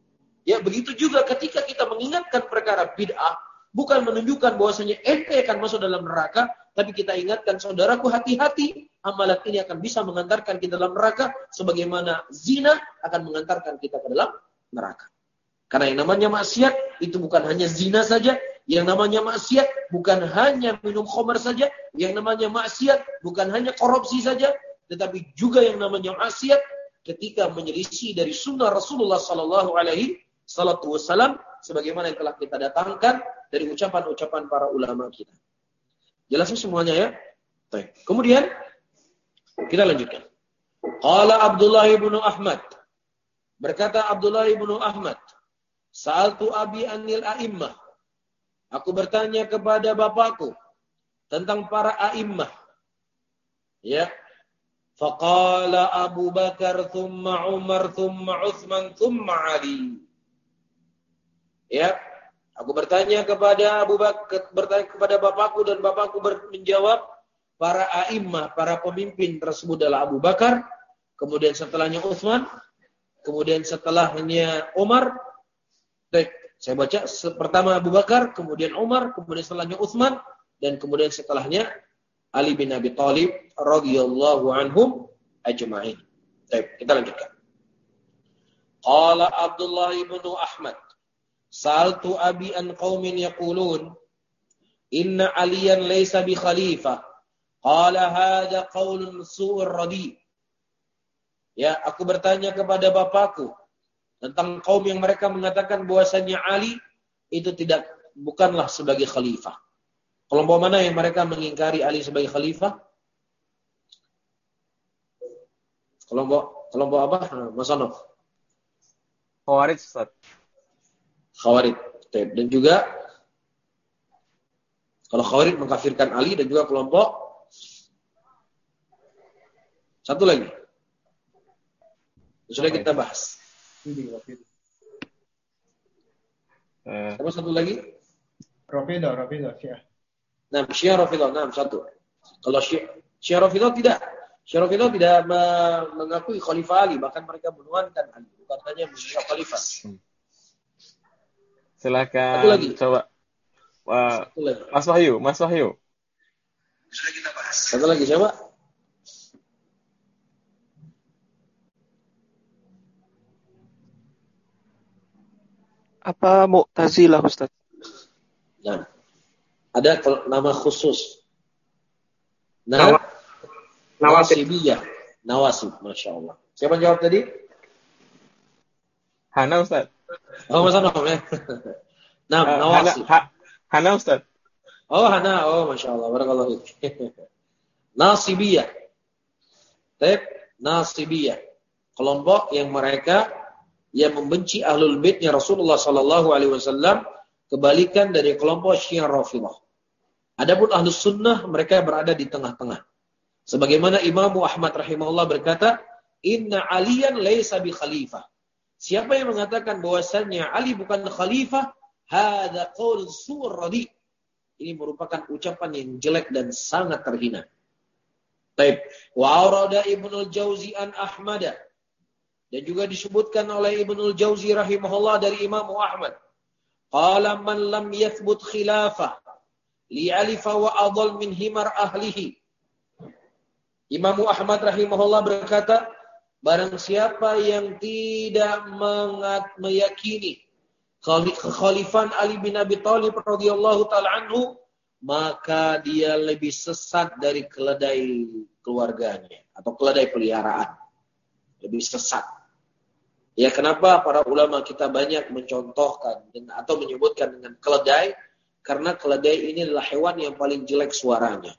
Ya, begitu juga ketika kita mengingatkan perkara bid'ah, bukan menunjukkan bahwasanya ente akan masuk dalam neraka, tapi kita ingatkan, saudaraku, hati-hati, amalan ini akan bisa mengantarkan kita dalam neraka, sebagaimana zina akan mengantarkan kita ke dalam neraka. Karena yang namanya maksiat itu bukan hanya zina saja, yang namanya maksiat bukan hanya minum khamar saja, yang namanya maksiat bukan hanya korupsi saja, tetapi juga yang namanya maksiat ketika menyelisih dari sunnah Rasulullah sallallahu alaihi wasallam, sebagaimana yang telah kita datangkan dari ucapan-ucapan para ulama kita. Jelasnya semuanya ya? Baik. Kemudian kita lanjutkan. Qala Abdullah ibn Ahmad. Berkata Abdullah ibn Ahmad, Sa'altu abi anil a'immah. Aku bertanya kepada bapakku tentang para a'immah. Ya. Faqala Abu Bakar thumma Umar thumma Uthman thumma Ali. Ya. Aku bertanya kepada Abu Bakar, bertanya kepada bapakku, dan bapakku menjawab, para a'immah, para pemimpin tersebut adalah Abu Bakar, kemudian setelahnya Uthman, kemudian setelahnya Umar. Baik, saya baca pertama Abu Bakar, kemudian Umar, kemudian setelahnya Utsman, dan kemudian setelahnya Ali bin Abi Thalib radhiyallahu anhum ajma'in. Baik, kita lanjutkan. Qala Abdullah ibn Ahmad, Sa'altu abi an qaumin yaqulun inna aliyan laysa bi khalifah. Qala hadha qaulun su'ur radi. Ya, aku bertanya kepada bapakku tentang kaum yang mereka mengatakan bahwasanya Ali itu tidak bukanlah sebagai khalifah. Kelompok mana yang mereka mengingkari Ali sebagai khalifah? Kelompok kelompok apa? Mas Anof. Khawarij, Ustaz. Khawarij. Dan juga kalau Khawarij mengkafirkan Ali, dan juga kelompok satu lagi. Sudah kita bahas. Uh, Apa satu lagi? Rafidah, Rafidah, Syiah. Nah, Syiah Rafidah, nah satu. Kalau Syiah, Syiah Rafidah tidak, Syiah Rafidah tidak mengakui Khalifah Ali, bahkan mereka menuhankan Ali, bukan hanya menunjukkan Khalifah. Silakan. Satu lagi. Coba. Uh, satu lagi. Mas Wahyu, Mas Wahyu. Sudah kita bahas. Satu lagi, coba. Apa Mu'tazilah, Ustaz? Nah, ada nama khusus. Nah, Nawasibiyah. Nawasib, Masya Allah. Siapa jawab tadi? Hana, Ustaz. Oh, Mas Anam ya. Nah, uh, Nawasib. Hana, ha, Hana, Ustaz. Oh, Hana. Oh, Masya Allah. Barakallahu fiik. Nasibiyah. Tep, Nasibiyah. Kelompok yang mereka yang membenci ahlul baitnya Rasulullah sallallahu alaihi wasallam, kebalikan dari kelompok Syiah Rafidhah. Adapun ahlus sunnah, mereka berada di tengah-tengah. Sebagaimana Imam Ahmad rahimahullah berkata, Inna aliyan laysa bi khalifah. Siapa yang mengatakan bahwasannya Ali bukan khalifah, hadza qaul su'ur radi. Ini merupakan ucapan yang jelek dan sangat terhina. Baik, wa arada Ibnul Jauzi an Ahmad. Dan juga disebutkan oleh Ibnul Jauzi rahimahullah dari Imam Ahmad, Qala man lam yathbut khilafah li'alifa wa adall min himar ahlihi. Imam Ahmad rahimahullah berkata, barang siapa yang tidak mengat, meyakini kekhalifan Ali bin Abi Thalib radhiyallahu taala anhu, maka dia lebih sesat dari keledai keluarganya atau keledai peliharaan. Lebih sesat. Ya, kenapa para ulama kita banyak mencontohkan dengan, atau menyebutkan dengan keledai? Karena keledai ini adalah hewan yang paling jelek suaranya.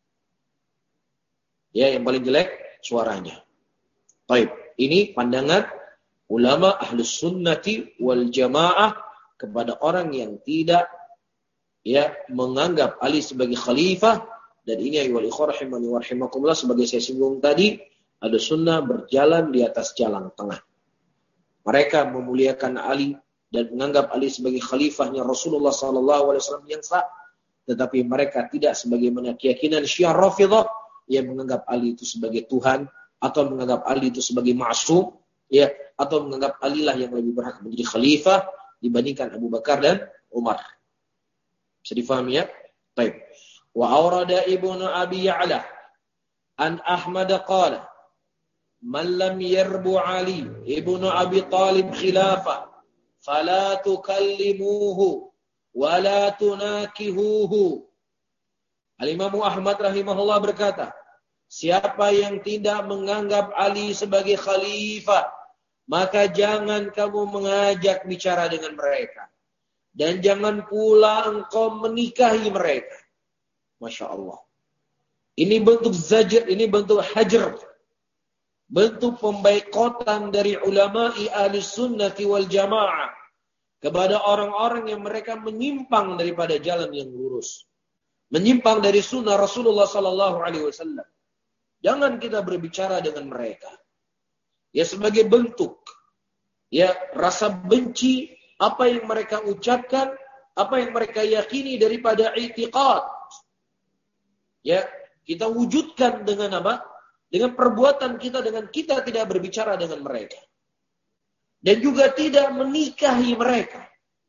Ya, yang paling jelek suaranya. Baik, ini pandangan ulama ahlus sunnati wal jamaah kepada orang yang tidak ya menganggap Ali sebagai khalifah. Dan ini ayyuhal ikhwah rahimani wa rahimakumullah, sebagai saya singgung tadi, ahlus sunnah berjalan di atas jalan tengah. Mereka memuliakan Ali dan menganggap Ali sebagai khalifahnya Rasulullah sallallahu alaihi wasallam yang sah, tetapi mereka tidak sebagaimana keyakinan Syiah Rafidhah yang menganggap Ali itu sebagai Tuhan, atau menganggap Ali itu sebagai ma'sum, ya, atau menganggap Ali lah yang lebih berhak menjadi khalifah dibandingkan Abu Bakar dan Umar. Bisa difahami ya? Baik. Wa awrada Ibnu Abi Ya'la an Ahmad qala man lam yarbu Ali ibnu Abi Talib khilafah fala tukallimuhu wa la tunakihuhu. Al-Imam Ahmad rahimahullah berkata, siapa yang tidak menganggap Ali sebagai khalifah, maka jangan kamu mengajak bicara dengan mereka. Dan jangan pula engkau menikahi mereka. Masya Allah. Ini bentuk zajr, ini bentuk hajar. Bentuk pembaikotan dari ulama'i ahli sunnati wal jamaah kepada orang-orang yang mereka menyimpang daripada jalan yang lurus. Menyimpang dari sunnah Rasulullah sallallahu alaihi wasallam. Jangan kita berbicara dengan mereka. Ya, sebagai bentuk ya rasa benci apa yang mereka ucapkan, apa yang mereka yakini daripada i'tiqad. Ya, kita wujudkan dengan apa? Dengan perbuatan kita, dengan kita tidak berbicara dengan mereka. Dan juga tidak menikahi mereka.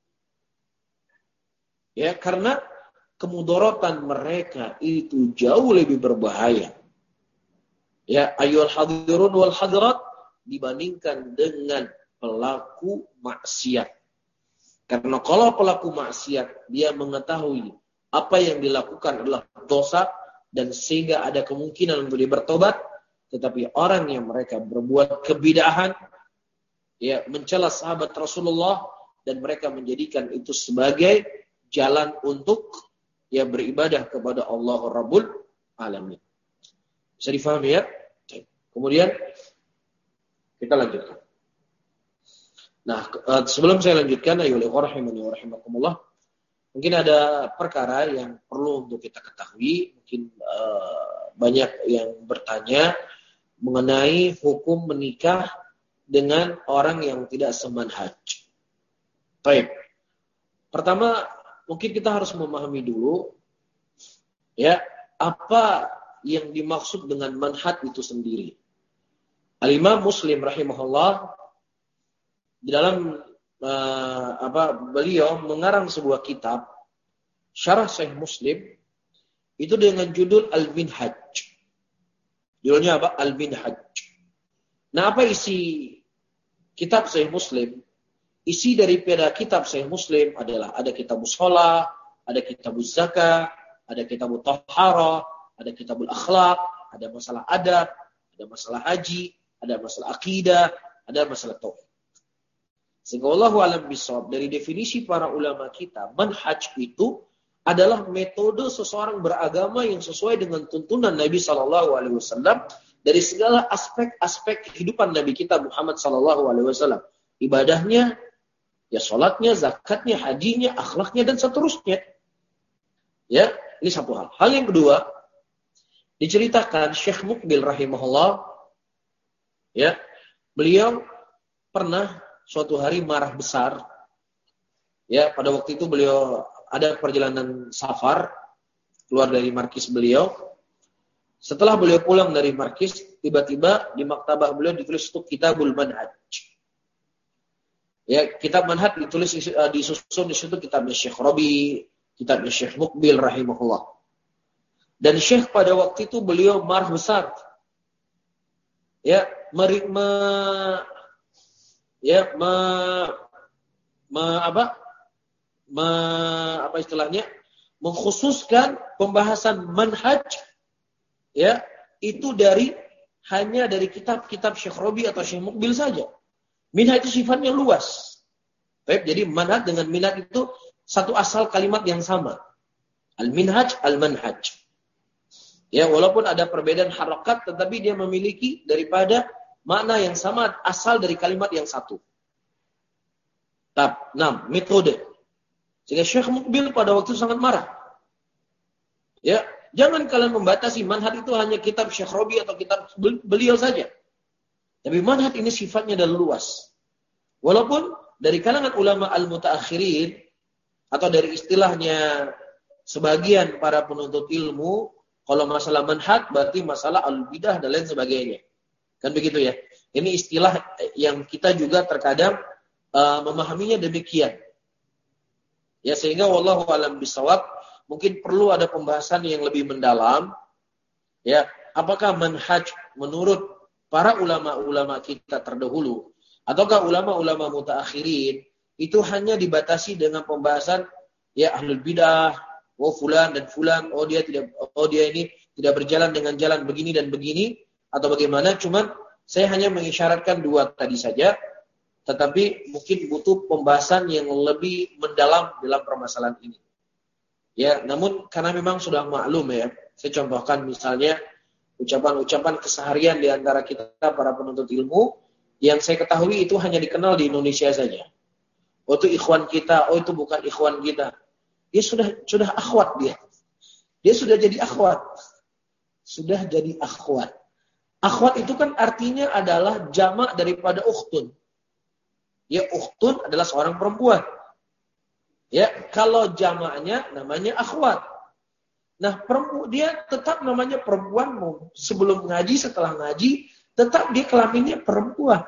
Ya, karena kemudorotan mereka itu jauh lebih berbahaya. Ya, ayyuhal hadirun wal hadirat, dibandingkan dengan pelaku maksiat. Karena kalau pelaku maksiat, dia mengetahui apa yang dilakukan adalah dosa, dan sehingga ada kemungkinan untuk dia bertobat. Tetapi orang yang mereka berbuat kebidahan, ya, mencela sahabat Rasulullah, dan mereka menjadikan itu sebagai jalan untuk ya beribadah kepada Allah Rabbul Alamin. Bisa difahami ya? Kemudian kita lanjutkan. Nah, sebelum saya lanjutkan, ayyuhal ikhwah rahimani wa rahimakumullah, mungkin ada perkara yang perlu untuk kita ketahui. Mungkin uh, banyak yang bertanya mengenai hukum menikah dengan orang yang tidak semanhaj. Baik. Pertama, mungkin kita harus memahami dulu ya, apa yang dimaksud dengan manhaj itu sendiri. Al-Imam Muslim rahimahullah di dalam uh, apa beliau mengarang sebuah kitab Syarah Sahih Muslim itu dengan judul Al-Minhaj. Judulnya apa? Al-Minhaj. Nah, apa isi kitab Sahih Muslim? Isi daripada kitab Sahih Muslim adalah ada kitabus shalah, ada kitabuz zakah, ada kitabut taharah, ada kitabul akhlaq, ada masalah adab, ada masalah haji, ada masalah akidah, ada masalah tauhid. Sehingga wallahu a'lam bishawab, dari definisi para ulama kita, manhaj itu adalah metode seseorang beragama yang sesuai dengan tuntunan Nabi sallallahu alaihi wasallam dari segala aspek-aspek kehidupan Nabi kita Muhammad sallallahu alaihi wasallam. Ibadahnya, ya salatnya, zakatnya, hajinya, akhlaknya, dan seterusnya. Ya, ini satu hal. Hal yang kedua, diceritakan Syekh Muqbil rahimahullah, ya, beliau pernah suatu hari marah besar. Ya, pada waktu itu beliau ada perjalanan safar keluar dari markis beliau. Setelah beliau pulang dari markis, tiba-tiba di maktabah beliau ditulis untuk Kitabul Manhaj. Ya, kitab manhaj ditulis uh, disusun di situ kitabnya Syekh Rabi, kitabnya Syekh Mukbil rahimahullah. Dan Syekh pada waktu itu beliau marah besar. Ya, meri, me, ya, me, me, apa? Me, apa istilahnya? Mengkhususkan pembahasan manhaj, ya, itu dari hanya dari kitab-kitab Syekh Rabi atau Syekh Mukbil saja. Minhaj itu sifatnya luas. Baik, jadi manhaj dengan minhaj itu satu asal kalimat yang sama. Al-minhaj, al-manhaj. Ya, walaupun ada perbedaan harakat, tetapi dia memiliki daripada makna yang sama, asal dari kalimat yang satu. Tab, enam, metode. Sehingga Syekh Mukbil pada waktu itu sangat marah. Ya, jangan kalian membatasi manhaj itu hanya kitab Syekh Rabi atau kitab beliau saja. Tapi manhaj ini sifatnya adalah luas. Walaupun dari kalangan ulama al-mutaakhirin atau dari istilahnya sebagian para penuntut ilmu, kalau masalah manhaj berarti masalah al-bidah dan lain sebagainya. Kan begitu ya. Ini istilah yang kita juga terkadang uh, memahaminya demikian. Ya, sehingga wallahu a'lam bishawab, mungkin perlu ada pembahasan yang lebih mendalam. Ya, apakah manhaj menurut para ulama-ulama kita terdahulu ataukah ulama-ulama mutaakhirin itu hanya dibatasi dengan pembahasan ya ahlul bidah, oh fulan dan fulan, oh dia tidak oh dia ini tidak berjalan dengan jalan begini dan begini, atau bagaimana? Cuman saya hanya mengisyaratkan dua tadi saja, tetapi mungkin butuh pembahasan yang lebih mendalam dalam permasalahan ini. Ya, namun karena memang sudah maklum ya, saya contohkan misalnya ucapan-ucapan keseharian di antara kita para penuntut ilmu yang saya ketahui itu hanya dikenal di Indonesia saja. Oh itu ikhwan kita, oh itu bukan ikhwan kita. Dia sudah sudah akhwat dia. Dia sudah jadi akhwat. Sudah jadi akhwat. Akhwat itu kan artinya adalah jamak daripada ukhtun. Ya, ukhtun adalah seorang perempuan. Ya, kalau jamaknya namanya akhwat. Nah, perempuan dia tetap namanya perempuan, sebelum ngaji, setelah ngaji, tetap dia kelaminnya perempuan.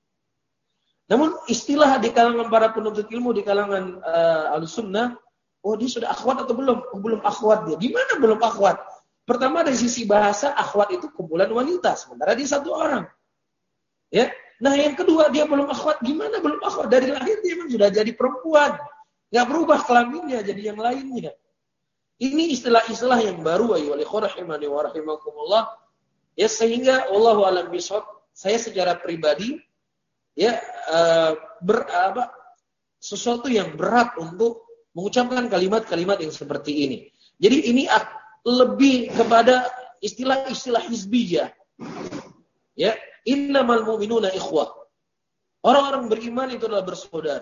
Namun istilah di kalangan para penuntut ilmu, di kalangan uh, al-sunnah, oh dia sudah akhwat atau belum? Oh, belum akhwat dia. Di mana belum akhwat? Pertama dari sisi bahasa, akhwat itu kumpulan wanita, sementara dia satu orang. Ya. Nah, yang kedua dia belum akhwat. Gimana belum akhwat? Dari lahir dia memang sudah jadi perempuan. Nggak berubah kelaminnya jadi yang lainnya. Ini istilah-istilah yang baru, ayo rahimani wa rahimakumullah. Ya, sehingga wallahu a'lam bishawab, saya secara pribadi ya uh, ber, apa, sesuatu yang berat untuk mengucapkan kalimat-kalimat yang seperti ini. Jadi ini lebih kepada istilah-istilah hizbiyah. Ya, innamal mu'minuna ikhwah. Orang-orang beriman itu adalah bersaudara.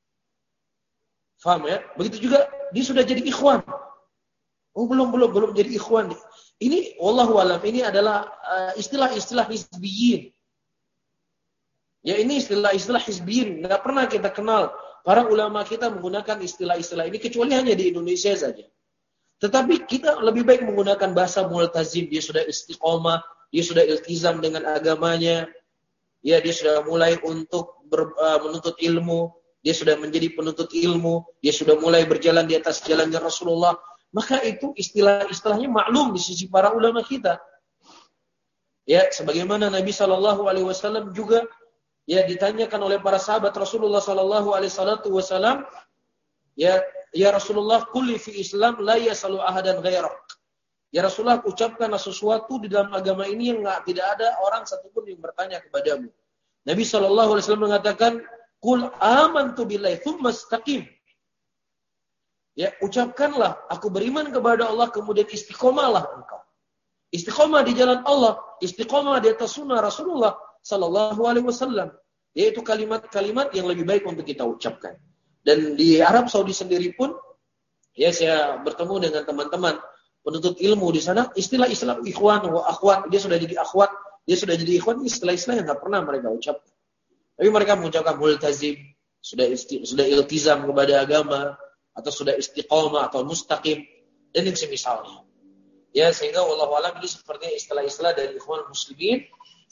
Faham ya? Begitu juga dia sudah jadi ikhwan. Oh belum belum belum jadi ikhwan. Ini wallahu alam, ini adalah uh, istilah-istilah hizbiyin. Ya, ini istilah-istilah hizbiyin. Enggak pernah kita kenal para ulama kita menggunakan istilah-istilah ini kecuali hanya di Indonesia saja. Tetapi kita lebih baik menggunakan bahasa multazim. Dia sudah istiqomah, dia sudah iltizam dengan agamanya. Ya, dia sudah mulai untuk ber, uh, menuntut ilmu, dia sudah menjadi penuntut ilmu, dia sudah mulai berjalan di atas jalannya Rasulullah. Maka itu istilah-istilahnya maklum di sisi para ulama kita. Ya, sebagaimana Nabi Shallallahu Alaihi Wasallam juga ya ditanyakan oleh para sahabat Rasulullah Shallallahu Alaihi Wasallam, ya, ya Rasulullah, kulli fi Islam la yasalu ahadan ghairak. Ya Rasulullah, ucapkanlah sesuatu di dalam agama ini yang nggak tidak ada orang satupun yang bertanya kepadamu. Nabi Shallallahu Alaihi Wasallam mengatakan, Qul amantu billahi tsumma istaqim. Ya, ucapkanlah, aku beriman kepada Allah, kemudian istiqomahlah engkau. Istiqomah di jalan Allah, istiqomah di atas sunnah Rasulullah Sallallahu Alaihi Wasallam. Yaitu kalimat-kalimat yang lebih baik untuk kita ucapkan. Dan di Arab Saudi sendiri pun, ya saya bertemu dengan teman-teman penuntut ilmu di sana, istilah-istilah ikhwan wa akhwat, dia sudah jadi akhwat, dia sudah jadi ikhwan, istilah-istilah yang nggak pernah mereka ucapkan. Tapi mereka mengucapkan multazim, sudah isti, sudah iltizam kepada agama, atau sudah istiqomah atau mustaqim, dan yang semisalnya. Ya, sehingga wallahu a'lam ini seperti istilah-istilah dari ikhwan muslimin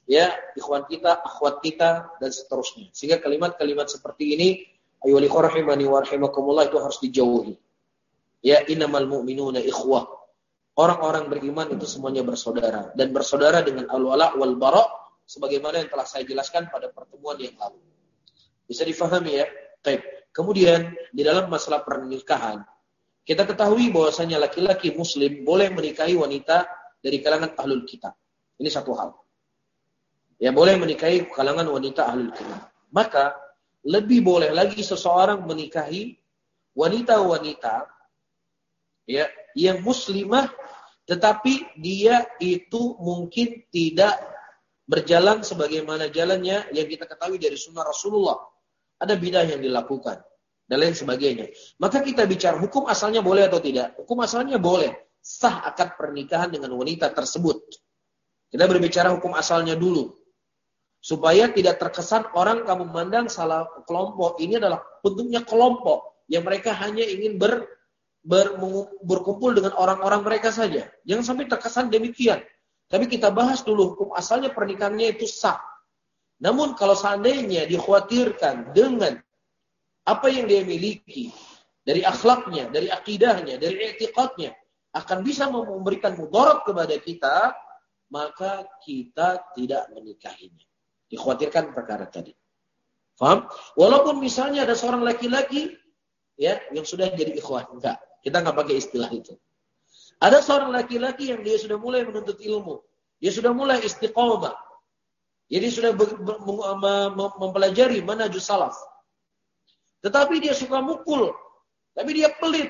ya, ikhwan kita, akhwat kita, dan seterusnya. Sehingga kalimat-kalimat seperti ini, ayyuhal ikhwah rahimani wa rahimakumullah, itu harus dijauhi. Ya, innamal mu'minuna ikhwah. Orang-orang beriman itu semuanya bersaudara. Dan bersaudara dengan al-wala' wal bara' sebagaimana yang telah saya jelaskan pada pertemuan yang lalu. Bisa difahami ya? Baik. Kemudian, di dalam masalah pernikahan, kita ketahui bahwasanya laki-laki muslim boleh menikahi wanita dari kalangan ahlul kitab. Ini satu hal. Ya, boleh menikahi kalangan wanita ahlul kitab. Maka lebih boleh lagi seseorang menikahi wanita-wanita ya yang muslimah, tetapi dia itu mungkin tidak berjalan sebagaimana jalannya yang kita ketahui dari sunnah Rasulullah. Ada bidah yang dilakukan dan lain sebagainya. Maka kita bicara hukum asalnya boleh atau tidak? Hukum asalnya boleh. Sah akad pernikahan dengan wanita tersebut. Kita berbicara hukum asalnya dulu. Supaya tidak terkesan orang kamu memandang salah kelompok. Ini adalah bentuknya kelompok yang mereka hanya ingin ber, ber, berkumpul dengan orang-orang mereka saja. Jangan sampai terkesan demikian. Tapi kita bahas dulu hukum asalnya pernikahannya itu sah. Namun kalau seandainya dikhawatirkan dengan apa yang dia miliki, dari akhlaknya, dari akidahnya, dari i'tiqadnya, akan bisa memberikan mudarat kepada kita, maka kita tidak menikahinya. Dikhawatirkan perkara tadi. Faham? Walaupun misalnya ada seorang laki-laki ya yang sudah jadi ikhwan, enggak. Kita enggak pakai istilah itu. Ada seorang laki-laki yang dia sudah mulai menuntut ilmu. Dia sudah mulai istiqomah. Jadi sudah be- be- mem- mempelajari manhajus salaf. Tetapi dia suka mukul. Tapi dia pelit.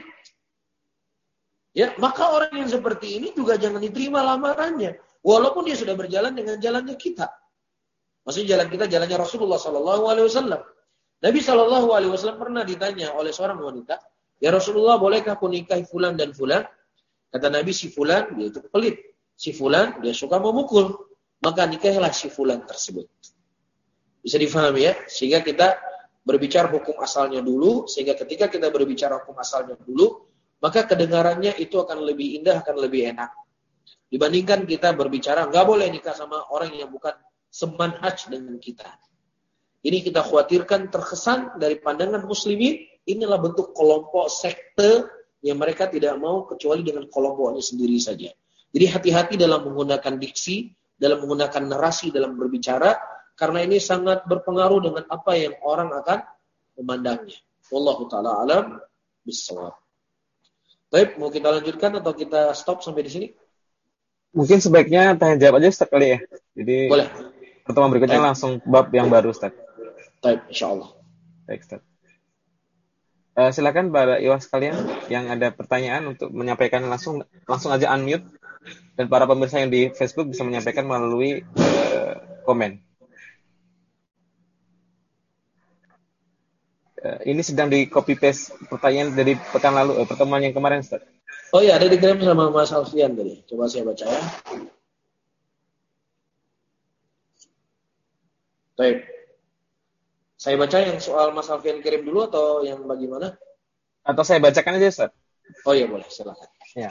Ya, maka orang yang seperti ini juga jangan diterima lamarannya. Walaupun dia sudah berjalan dengan jalannya kita. Maksudnya jalan kita jalannya Rasulullah sallallahu alaihi wasallam. Nabi sallallahu alaihi wasallam pernah ditanya oleh seorang wanita, "Ya Rasulullah, bolehkah aku nikahi fulan dan fulan?" Kata Nabi, si fulan dia itu pelit. Si fulan dia suka memukul. Maka nikahilah si fulan tersebut. Bisa difahami ya? Sehingga kita berbicara hukum asalnya dulu, sehingga ketika kita berbicara hukum asalnya dulu, maka kedengarannya itu akan lebih indah, akan lebih enak. Dibandingkan kita berbicara, nggak boleh nikah sama orang yang bukan semanhaj dengan kita. Ini kita khawatirkan terkesan dari pandangan muslimin, inilah bentuk kelompok sekte yang mereka tidak mau kecuali dengan kelompoknya sendiri saja. Jadi hati-hati dalam menggunakan diksi, dalam menggunakan narasi, dalam berbicara, karena ini sangat berpengaruh dengan apa yang orang akan memandangnya. Wallahu ta'ala alam bissawab. Baik, mau kita lanjutkan atau kita stop sampai di sini? Mungkin sebaiknya tanya jawab aja Ustaz kali ya. Jadi boleh. Pertemuan berikutnya Baik. Langsung bab yang baru Ustaz. Baik, insyaallah. Baik Ustaz. Uh, silakan para ikhwas sekalian yang ada pertanyaan untuk menyampaikan langsung langsung aja unmute, dan para pemirsa yang di Facebook bisa menyampaikan melalui uh, komen. Uh, ini sedang di copy paste pertanyaan dari pekan lalu, uh, pertemuan yang kemarin Ustaz. Oh iya, ada dikirim sama Mas Alfian tadi. Coba saya baca ya. Baik. Saya baca yang soal Mas Alfian kirim dulu atau yang bagaimana? Atau saya bacakan aja Ustaz. Oh iya boleh, silakan. Ya.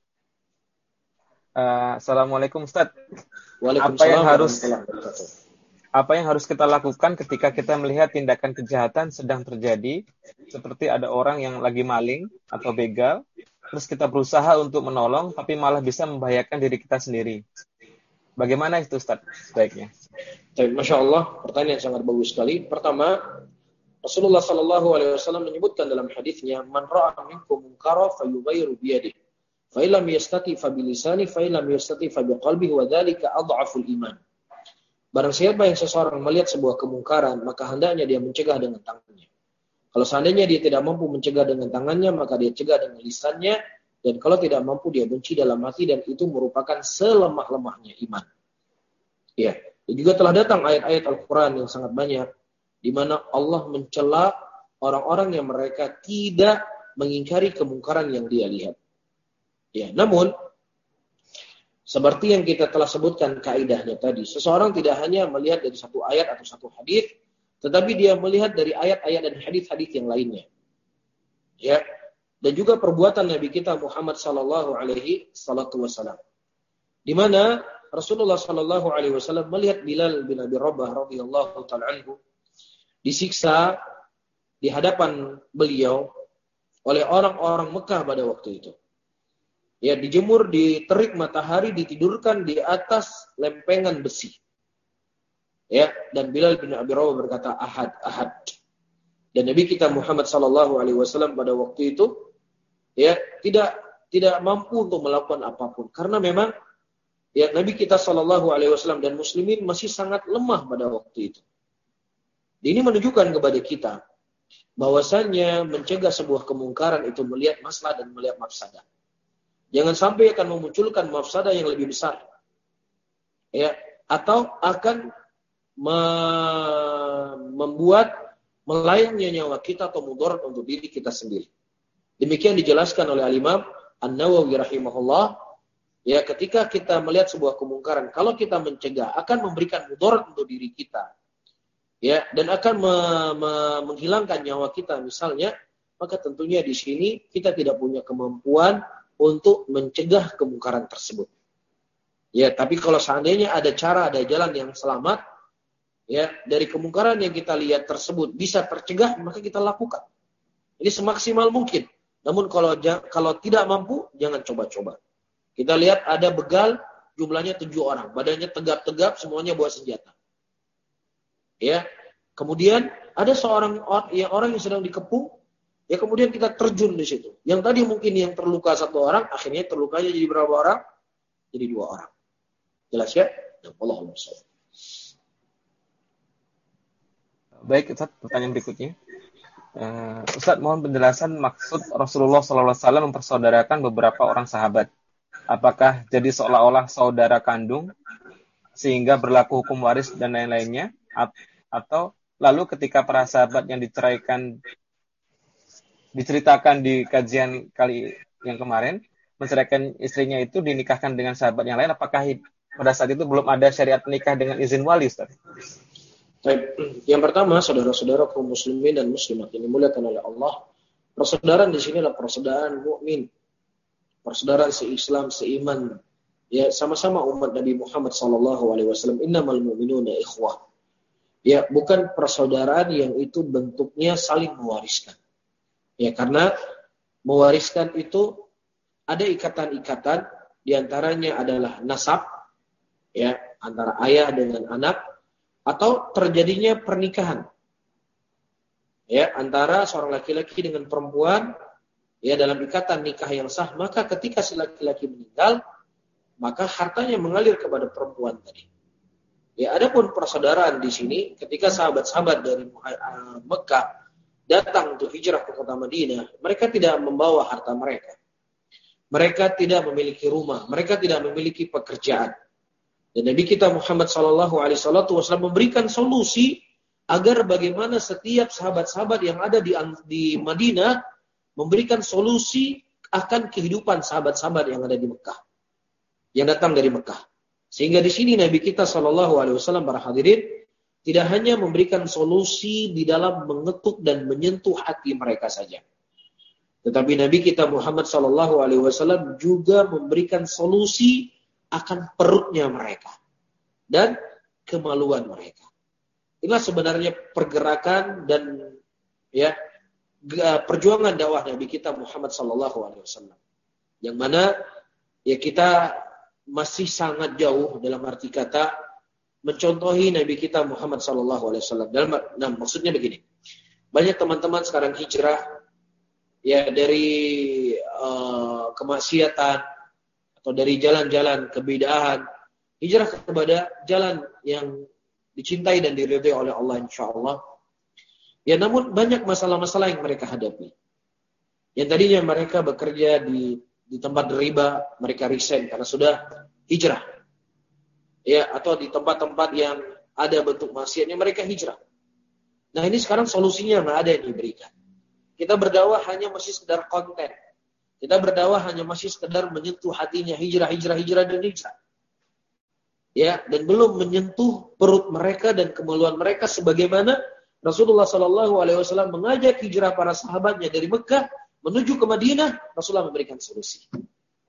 Uh, Assalamualaikum Ustaz. Waalaikumsalam. Apa yang harus apa yang harus kita lakukan ketika kita melihat tindakan kejahatan sedang terjadi, seperti ada orang yang lagi maling atau begal, terus kita berusaha untuk menolong tapi malah bisa membahayakan diri kita sendiri. Bagaimana itu Ustaz sebaiknya? Masya Allah, pertanyaan sangat bagus sekali. Pertama, Rasulullah Sallallahu Alaihi Wasallam menyebutkan dalam hadisnya, "Man ra'a minkum munkara falyughayyirhu biyadihi, fa illam yastati fa bilisani, fa illam yastati fa biqalbihi, wa dzalika adhaful iman." Barang siapa yang seseorang melihat sebuah kemungkaran, maka hendaknya dia mencegah dengan tangannya. Kalau seandainya dia tidak mampu mencegah dengan tangannya, maka dia cegah dengan lisannya, dan kalau tidak mampu dia benci dalam hati, dan itu merupakan selemah-lemahnya iman. Ya. Dan juga telah datang ayat-ayat Al-Quran yang sangat banyak, di mana Allah mencela orang-orang yang mereka tidak mengingkari kemungkaran yang dia lihat. Ya, namun seperti yang kita telah sebutkan kaidahnya tadi, seseorang tidak hanya melihat dari satu ayat atau satu hadis, tetapi dia melihat dari ayat-ayat dan hadis-hadis yang lainnya. Ya, dan juga perbuatan Nabi kita Muhammad sallallahu alaihi wasallam, di mana Rasulullah Shallallahu Alaihi Wasallam melihat Bilal bin Abi Rabah radhiyallahu taala anhu disiksa di hadapan beliau oleh orang-orang Mekah pada waktu itu. Ya, dijemur di terik matahari, ditidurkan di atas lempengan besi. Ya, dan Bilal bin Abi Rabah berkata, ahad, ahad. Dan Nabi kita Muhammad sallallahu alaihi wasallam pada waktu itu ya tidak tidak mampu untuk melakukan apapun karena memang ya Nabi kita sallallahu alaihi wasallam dan muslimin masih sangat lemah pada waktu itu. Ini menunjukkan kepada kita bahwasannya mencegah sebuah kemungkaran itu melihat maslahat dan melihat mafsadah. Jangan sampai akan memunculkan mafsadah yang lebih besar. Ya, atau akan me- membuat melayangnya nyawa kita atau mudarat untuk diri kita sendiri. Demikian dijelaskan oleh Al-Imam An-Nawawi rahimahullah. Ya, ketika kita melihat sebuah kemungkaran, kalau kita mencegah akan memberikan mudarat untuk diri kita. Ya, dan akan me- me- menghilangkan nyawa kita misalnya, maka tentunya di sini kita tidak punya kemampuan untuk mencegah kemungkaran tersebut. Ya, tapi kalau seandainya ada cara, ada jalan yang selamat, ya, dari kemungkaran yang kita lihat tersebut bisa tercegah, maka kita lakukan. Ini semaksimal mungkin. Namun kalau kalau tidak mampu, jangan coba-coba. Kita lihat ada begal, jumlahnya tujuh orang, badannya tegap-tegap, semuanya bawa senjata. Ya, kemudian ada seorang yang orang yang sedang dikepung, ya kemudian kita terjun di situ. Yang tadi mungkin yang terluka satu orang, akhirnya terlukanya jadi berapa orang? Jadi dua orang. Jelas ya? Allahumma shalli. Baik, Ustaz, pertanyaan berikutnya. Uh, Ustaz, mohon penjelasan maksud Rasulullah shallallahu alaihi wasallam mempersaudarakan beberapa orang sahabat. Apakah jadi seolah-olah saudara kandung sehingga berlaku hukum waris dan lain-lainnya? Atau lalu ketika para sahabat yang diceraikan diceritakan di kajian kali yang kemarin, menceraikan istrinya itu dinikahkan dengan sahabat yang lain, apakah pada saat itu belum ada syariat nikah dengan izin wali, Ustaz? Yang pertama, saudara-saudara kaum muslimin dan muslimat yang dimuliakan oleh Allah, persaudaraan di sini adalah persaudaraan mukmin, persaudaraan se-Islam, seiman, ya sama-sama umat Nabi Muhammad sallallahu alaihi wasallam. Innamal mu'minuna ikhwah. Ya, bukan persaudaraan yang itu bentuknya saling mewariskan. Ya, karena mewariskan itu ada ikatan-ikatan, diantaranya adalah nasab, ya antara ayah dengan anak, atau terjadinya pernikahan, ya antara seorang laki-laki dengan perempuan, ya dalam ikatan nikah yang sah. Maka ketika si laki-laki meninggal, maka hartanya mengalir kepada perempuan tadi. Ya, adapun persaudaraan di sini, ketika sahabat-sahabat dari Mekah datang untuk hijrah ke kota Madinah, mereka tidak membawa harta mereka. Mereka tidak memiliki rumah, mereka tidak memiliki pekerjaan. Dan Nabi kita Muhammad sallallahu alaihi wasallam memberikan solusi agar bagaimana setiap sahabat-sahabat yang ada di, di Madinah memberikan solusi akan kehidupan sahabat-sahabat yang ada di Mekah, yang datang dari Mekah. Sehingga di sini Nabi kita sallallahu alaihi wasallam para hadirin tidak hanya memberikan solusi di dalam mengetuk dan menyentuh hati mereka saja, tetapi Nabi kita Muhammad sallallahu alaihi wasallam juga memberikan solusi akan perutnya mereka dan kemaluan mereka. Inilah sebenarnya pergerakan dan ya perjuangan dakwah Nabi kita Muhammad sallallahu alaihi wasallam, yang mana ya kita masih sangat jauh dalam arti kata mencontohi Nabi kita Muhammad sallallahu alaihi wasallam. Dalam nah, maksudnya begini. Banyak teman-teman sekarang hijrah ya dari uh, kemaksiatan atau dari jalan-jalan kebid'ahan, hijrah kepada jalan yang dicintai dan diridhai oleh Allah insyaallah. Ya, namun banyak masalah-masalah yang mereka hadapi. Yang tadinya mereka bekerja di di tempat riba, mereka resign karena sudah hijrah. Ya, atau di tempat-tempat yang ada bentuk maksiatnya mereka hijrah. Nah, ini sekarang solusinya nggak ada yang diberikan. Kita berdakwah hanya masih sekedar konten. Kita berdakwah hanya masih sekedar menyentuh hatinya, hijrah, hijrah, hijrah, dan hijrah. Ya, dan belum menyentuh perut mereka dan kemaluan mereka sebagaimana Rasulullah Shallallahu Alaihi Wasallam mengajak hijrah para sahabatnya dari Mekah menuju ke Madinah. Rasulullah memberikan solusi.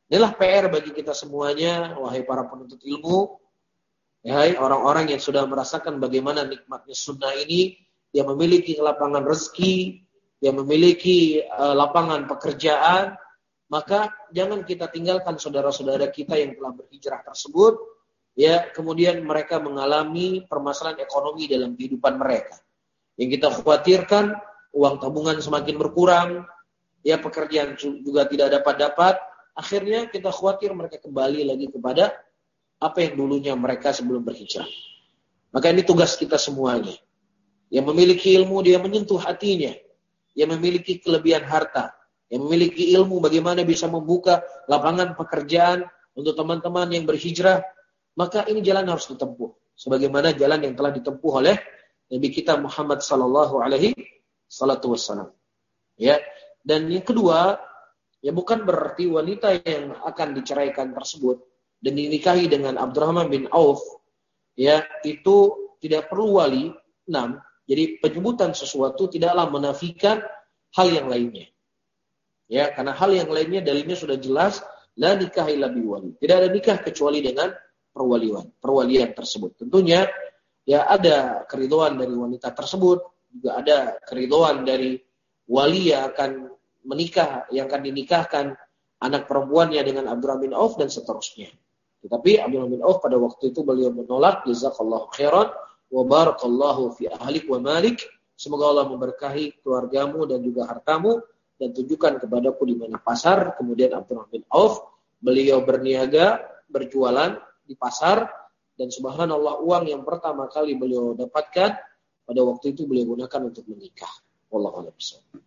Inilah P R bagi kita semuanya, wahai para penuntut ilmu, wahai orang-orang yang sudah merasakan bagaimana nikmatnya sunnah ini, yang memiliki lapangan rezeki, yang memiliki uh, lapangan pekerjaan, maka jangan kita tinggalkan saudara-saudara kita yang telah berhijrah tersebut, ya, kemudian mereka mengalami permasalahan ekonomi dalam kehidupan mereka. Yang kita khawatirkan, uang tabungan semakin berkurang, ya, pekerjaan juga tidak dapat-dapat, akhirnya kita khawatir mereka kembali lagi kepada apa yang dulunya mereka sebelum berhijrah. Maka ini tugas kita semuanya. Yang memiliki ilmu, dia menyentuh hatinya. Yang memiliki kelebihan harta, yang memiliki ilmu bagaimana bisa membuka lapangan pekerjaan untuk teman-teman yang berhijrah, maka ini jalan harus ditempuh. Sebagaimana jalan yang telah ditempuh oleh Nabi kita Muhammad sallallahu alaihi wasallam. Ya. Dan yang kedua, ya bukan berarti wanita yang akan diceraikan tersebut dan dinikahi dengan Abdurrahman bin Auf, ya, itu tidak perlu wali. Enam. Jadi penyebutan sesuatu tidaklah menafikan hal yang lainnya. Ya, karena hal yang lainnya dalilnya sudah jelas, la nikah illa biwali. Tidak ada nikah kecuali dengan perwalian, perwalian tersebut. Tentunya ya ada keridhaan dari wanita tersebut, juga ada keridhaan dari wali yang akan menikah, yang akan dinikahkan anak perempuannya dengan Abdurrahman bin Auf dan seterusnya. Tetapi Abdurrahman bin Auf pada waktu itu beliau menolak, jazakallahu khairan wa barakallahu fi ahlik wa malik. Semoga Allah memberkahi keluargamu dan juga hartamu dan tunjukkan kepadaku di mana pasar. Kemudian Abdurrahman bin Auf, beliau berniaga, berjualan di pasar, dan subhanallah uang yang pertama kali beliau dapatkan pada waktu itu beliau gunakan untuk menikah. Wallahu a'lam bishawab.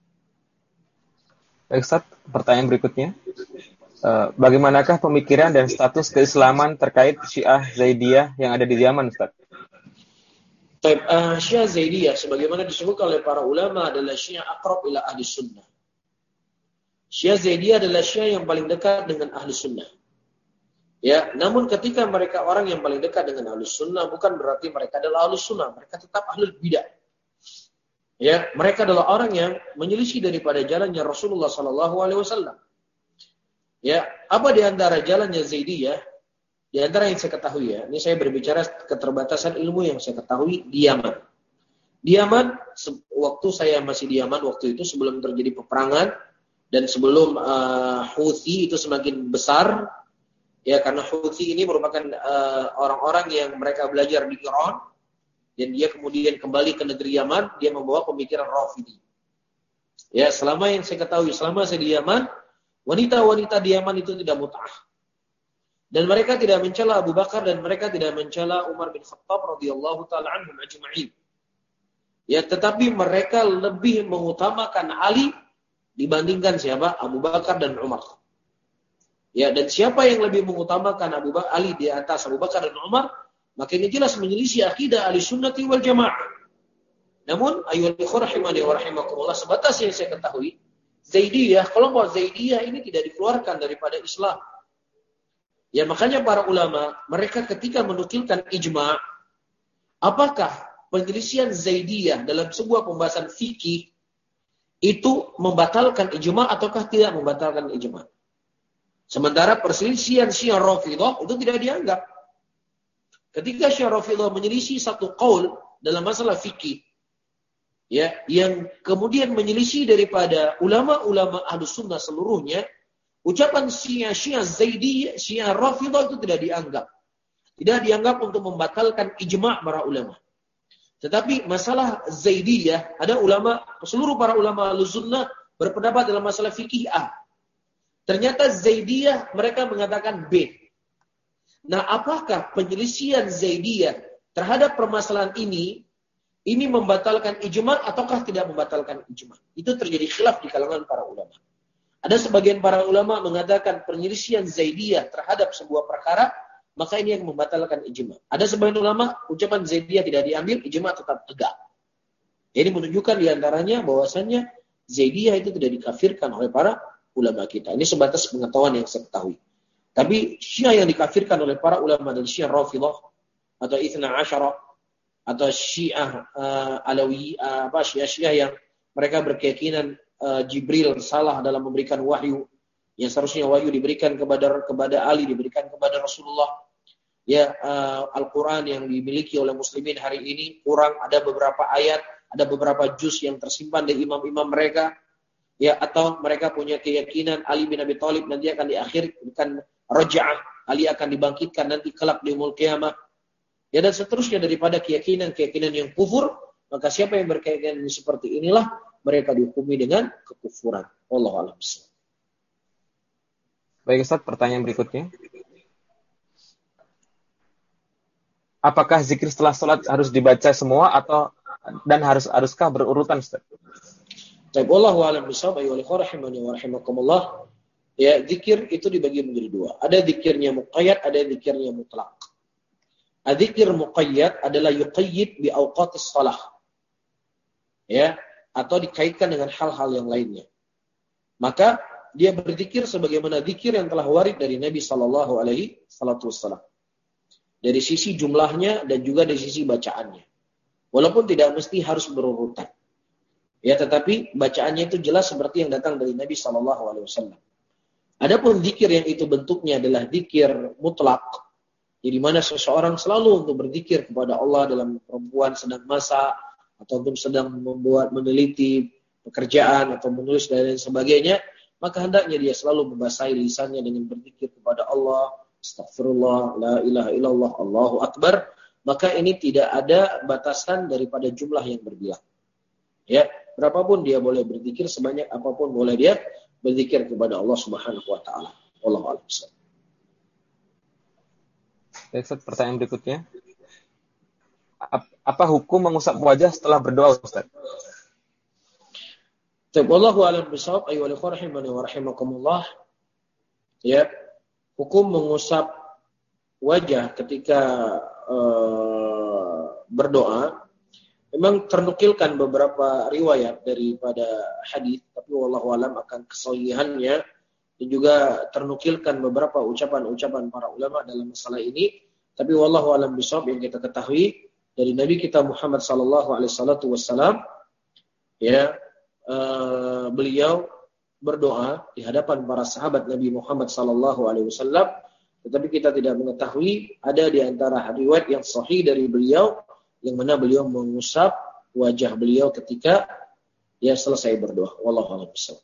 Baik, Ustaz, pertanyaan berikutnya. Uh, bagaimanakah pemikiran dan status keislaman terkait Syiah Zaidiyah yang ada di Yaman, Ustaz? Baik, uh, Syiah Zaidiyah sebagaimana disebutkan oleh para ulama adalah Syiah aqrab ila ahli sunnah. Syiah Zaidiyah adalah Syiah yang paling dekat dengan ahli sunnah. Ya, namun ketika mereka orang yang paling dekat dengan ahli sunnah, bukan berarti mereka adalah ahli sunnah, mereka tetap ahli bidah. Ya, mereka adalah orang yang menyelisih daripada jalannya Rasulullah sallallahu alaihi wasallam. Ya, apa di antara jalannya Zaidiyah? Di antara yang saya ketahui, ya, ini saya berbicara keterbatasan ilmu yang saya ketahui di Yaman. Di Yaman, waktu saya masih di Yaman waktu itu sebelum terjadi peperangan dan sebelum uh, Houthi itu semakin besar, ya, karena Houthi ini merupakan uh, orang-orang yang mereka belajar di Iran dan dia kemudian kembali ke negeri Yaman, dia membawa pemikiran Rafidhi. Ya, selama yang saya ketahui, selama saya di Yaman, wanita-wanita di Yaman itu tidak mut'ah. Dan mereka tidak mencela Abu Bakar dan mereka tidak mencela Umar bin Khattab radhiyallahu taala anhum ajma'in. Ya, tetapi mereka lebih mengutamakan Ali dibandingkan siapa? Abu Bakar dan Umar. Ya, dan siapa yang lebih mengutamakan Abu Bakar Ali di atas Abu Bakar dan Umar, maka ini jelas menyelisih akidah Ahlussunnah wal Jamaah. Namun, ayyuhal ikhwah rahimani wa rahimakumullah, sebatas yang saya ketahui, Zaidiyah, kelompok Zaidiyah ini tidak dikeluarkan daripada Islam. Ya, makanya para ulama, mereka ketika menukilkan ijma', apakah penyelisihan Zaidiyah dalam sebuah pembahasan fikih itu membatalkan ijma' ataukah tidak membatalkan ijma'? Sementara perselisihan Syiah Rafidhah itu tidak dianggap. Ketika Syiah Rafidhah menyelisih satu qaul dalam masalah fikih, ya, yang kemudian menyelisih daripada ulama-ulama Ahlus Sunnah seluruhnya, ucapan Syiah Syiah Zaidiyah, Syiah Rafidhah itu tidak dianggap. Tidak dianggap untuk membatalkan ijma' para ulama. Tetapi masalah Zaidiyah, ada ulama, seluruh para ulama Ahlussunnah berpendapat dalam masalah fikih A. Ternyata Zaidiyah mereka mengatakan B. Nah, apakah penyelisihan Zaidiyah terhadap permasalahan ini ini membatalkan ijma' ataukah tidak membatalkan ijma'? Itu terjadi khilaf di kalangan para ulama. Ada sebagian para ulama mengatakan penyelisihan Zaidiyah terhadap sebuah perkara, maka ini yang membatalkan ijma'. Ada sebagian ulama, ucapan Zaidiyah tidak diambil, ijma' tetap tegak. Jadi menunjukkan diantaranya bahwasannya Zaidiyah itu tidak dikafirkan oleh para ulama kita. Ini sebatas pengetahuan yang saya ketahui. Tapi Syiah yang dikafirkan oleh para ulama dan Syiah Rafidhah atau Itsna Asyara atau Syiah uh, Alawi, uh, apa Syiah-Syiah yang mereka berkeyakinan Uh, Jibril salah dalam memberikan wahyu, Yang seharusnya wahyu diberikan kepada kepada Ali, diberikan kepada Rasulullah. Ya, uh, Al-Quran yang dimiliki oleh muslimin hari ini kurang, ada beberapa ayat, ada beberapa juz yang tersimpan di imam-imam mereka. Ya, atau mereka punya keyakinan Ali bin Abi Thalib nanti akan diakhirkan raja'ah, Ali akan dibangkitkan nanti kelak di yaumul qiyamah. Ya, dan seterusnya daripada keyakinan-keyakinan yang kufur, maka siapa yang berkeyakinan seperti inilah mereka dihukumi dengan kekufuran. Wallahu a'lam. Baik Ustaz, pertanyaan berikutnya. Apakah zikir setelah sholat harus dibaca semua atau dan harus haruskah berurutan, Ustaz? Baik, wallahu a'lam bishawab. Ayyuhal ikhwah rahimani wa rahimakumullah. Ya, zikir itu dibagi menjadi dua. Ada zikirnya muqayyad, ada zikirnya mutlak. Zikir muqayyad adalah yuqayyid bi awqatis shalah. Ya, atau dikaitkan dengan hal-hal yang lainnya. Maka dia berzikir sebagaimana zikir yang telah warid dari Nabi sallallahu alaihi wasallam. Dari sisi jumlahnya dan juga dari sisi bacaannya. Walaupun tidak mesti harus berurutan. Ya, tetapi bacaannya itu jelas seperti yang datang dari Nabi sallallahu alaihi wasallam. Adapun zikir yang itu bentuknya adalah zikir mutlak, di mana seseorang selalu untuk berzikir kepada Allah dalam perempuan sedang masak ataupun sedang membuat meneliti pekerjaan atau menulis dan lain sebagainya, maka hendaknya dia selalu membasahi lisannya dengan berzikir kepada Allah. Astaghfirullah, la ilaha illallah, Allahu akbar. Maka ini tidak ada batasan daripada jumlah yang berbilang. Ya, berapapun dia boleh berzikir, sebanyak apapun boleh dia berzikir kepada Allah Subhanahu wa taala. Wallahu a'lam. Baik, Ustaz, pertanyaan berikutnya. Apa hukum mengusap wajah setelah berdoa, Ustaz? Wallahu a'lam bishawab. Ayyuhal ikhwah rahimani wa rahimakumullah. Ya, hukum mengusap wajah ketika uh, berdoa memang ternukilkan beberapa riwayat daripada hadis, tapi wallahu alam akan kesahihannya, dan juga ternukilkan beberapa ucapan-ucapan para ulama dalam masalah ini. Tapi wallahu alam bishawab, yang kita ketahui dari Nabi kita Muhammad sallallahu alaihi wasallam, ya, uh, beliau berdoa di hadapan para sahabat Nabi Muhammad sallallahu alaihi wasallam, tetapi kita tidak mengetahui ada di antara riwayat yang sahih dari beliau yang mana beliau mengusap wajah beliau ketika dia selesai berdoa. Wallahu a'lam bishawab.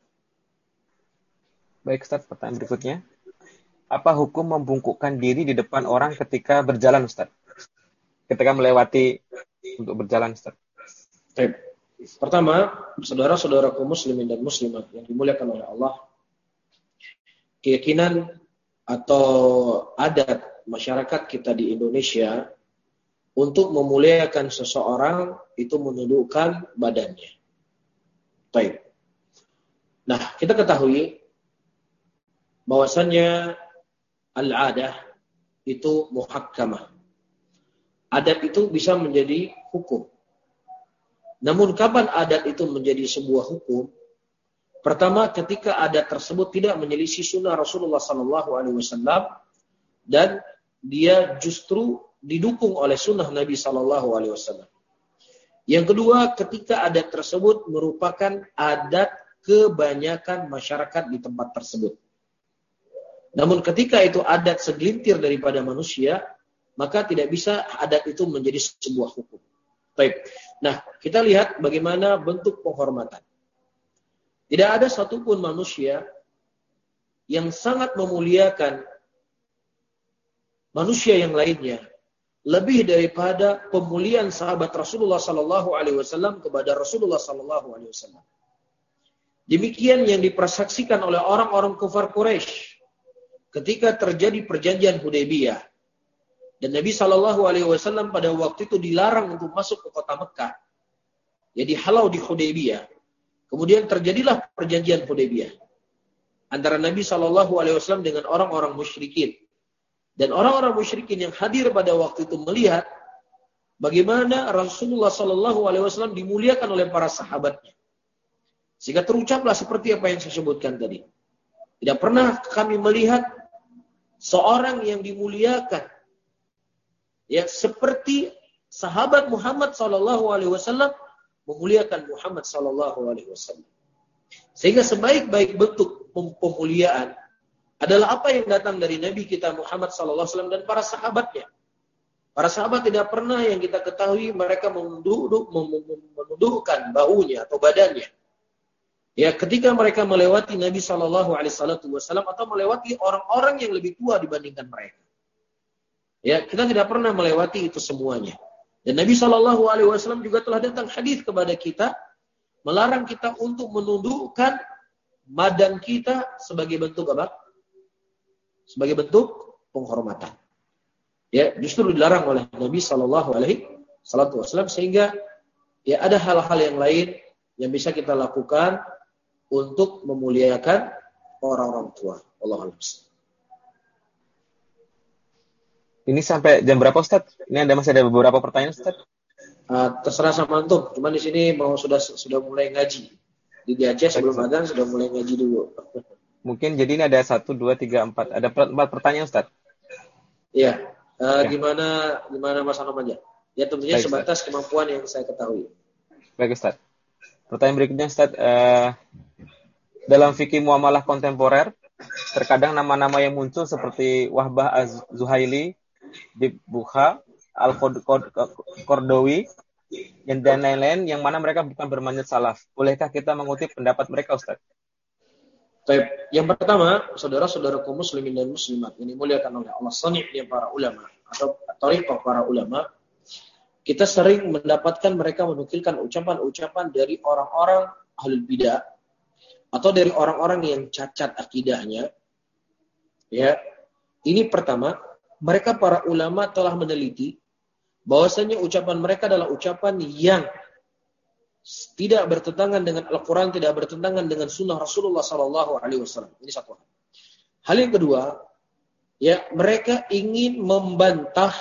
Baik, Ustaz, pertanyaan berikutnya. Apa hukum membungkukkan diri di depan orang ketika berjalan, Ustaz? Ketika melewati untuk berjalan, Ustaz. Baik. Pertama, saudara-saudaraku muslimin dan muslimat yang dimuliakan oleh Allah, keyakinan atau adat masyarakat kita di Indonesia untuk memuliakan seseorang itu menundukkan badannya. Baik. Nah, kita ketahui bahwasannya al-adah itu muhakkamah. Adat itu bisa menjadi hukum. Namun kapan adat itu menjadi sebuah hukum? Pertama, ketika adat tersebut tidak menyelisih sunnah Rasulullah sallallahu alaihi wasallam dan dia justru didukung oleh sunnah Nabi sallallahu alaihi wasallam. Yang kedua, ketika adat tersebut merupakan adat kebanyakan masyarakat di tempat tersebut. Namun ketika itu adat segelintir daripada manusia, maka tidak bisa adat itu menjadi sebuah hukum. Baik. Nah, kita lihat bagaimana bentuk penghormatan. Tidak ada satupun manusia yang sangat memuliakan manusia yang lainnya lebih daripada pemuliaan sahabat Rasulullah sallallahu alaihi wasallam kepada Rasulullah sallallahu alaihi wasallam. Demikian yang dipersaksikan oleh orang-orang kufar Quraisy ketika terjadi perjanjian Hudaybiyah. Dan Nabi sallallahu alaihi wasallam pada waktu itu dilarang untuk masuk ke kota Mekah. Jadi halau di Hudaybiyah. Kemudian terjadilah perjanjian Hudaybiyah antara Nabi sallallahu alaihi wasallam dengan orang-orang musyrikin. Dan orang-orang musyrikin yang hadir pada waktu itu melihat bagaimana Rasulullah sallallahu alaihi wasallam dimuliakan oleh para sahabatnya. Sehingga terucaplah seperti apa yang saya sebutkan tadi. Tidak pernah kami melihat seorang yang dimuliakan ya seperti sahabat Muhammad sallallahu alaihi wasallam memuliakan Muhammad sallallahu alaihi wasallam. Sehingga sebaik-baik bentuk pemuliaan adalah apa yang datang dari Nabi kita Muhammad sallallahu alaihi wasallam dan para sahabatnya. Para sahabat tidak pernah yang kita ketahui mereka menunduk, menundukkan bahunya atau badannya. Ya, ketika mereka melewati Nabi sallallahu alaihi wasallam atau melewati orang-orang yang lebih tua dibandingkan mereka. Ya, kita tidak pernah melewati itu semuanya. Dan Nabi sallallahu alaihi wasallam juga telah datang hadis kepada kita melarang kita untuk menundukkan badan kita sebagai bentuk apa? Sebagai bentuk penghormatan. Ya, justru dilarang oleh Nabi sallallahu alaihi wasallam sehingga ya ada hal-hal yang lain yang bisa kita lakukan untuk memuliakan orang-orang tua. Wallahu a'lam. Ini sampai jam berapa, Ustaz? Ini ada masih ada beberapa pertanyaan, Ustaz? Uh, terserah sama antum. Cuman di sini mau sudah sudah mulai ngaji. Di Aceh sebelum adzan sudah mulai ngaji dulu. Mungkin jadi ini ada satu, dua, tiga, empat. Ada empat pertanyaan, Ustaz? Iya. Uh, ya. Gimana gimana Mas Anam aja? Ya tentunya Baik, sebatas Ustaz. Kemampuan yang saya ketahui. Baik, Ustaz. Pertanyaan berikutnya, Ustaz. Uh, dalam fikih muamalah kontemporer, terkadang nama-nama yang muncul seperti Wahbah Az-Zuhaili, Bib Bukha, Al-Qardawi, dan lain-lain yang mana mereka bukan bermanhaj salaf. Bolehkah kita mengutip pendapat mereka, Ustaz? Baik. Yang pertama, saudara-saudaraku muslimin dan muslimat ini muliakan oleh Allah sani'nya para ulama atau thariqah para ulama, kita sering mendapatkan mereka menukilkan ucapan-ucapan dari orang-orang ahlul bidah atau dari orang-orang yang cacat akidahnya. Ya. Ini pertama, mereka para ulama telah meneliti bahwasanya ucapan mereka adalah ucapan yang tidak bertentangan dengan Al-Quran, tidak bertentangan dengan Sunnah Rasulullah Sallallahu Alaihi Wasallam. Ini satu hal. Hal yang kedua, ya mereka ingin membantah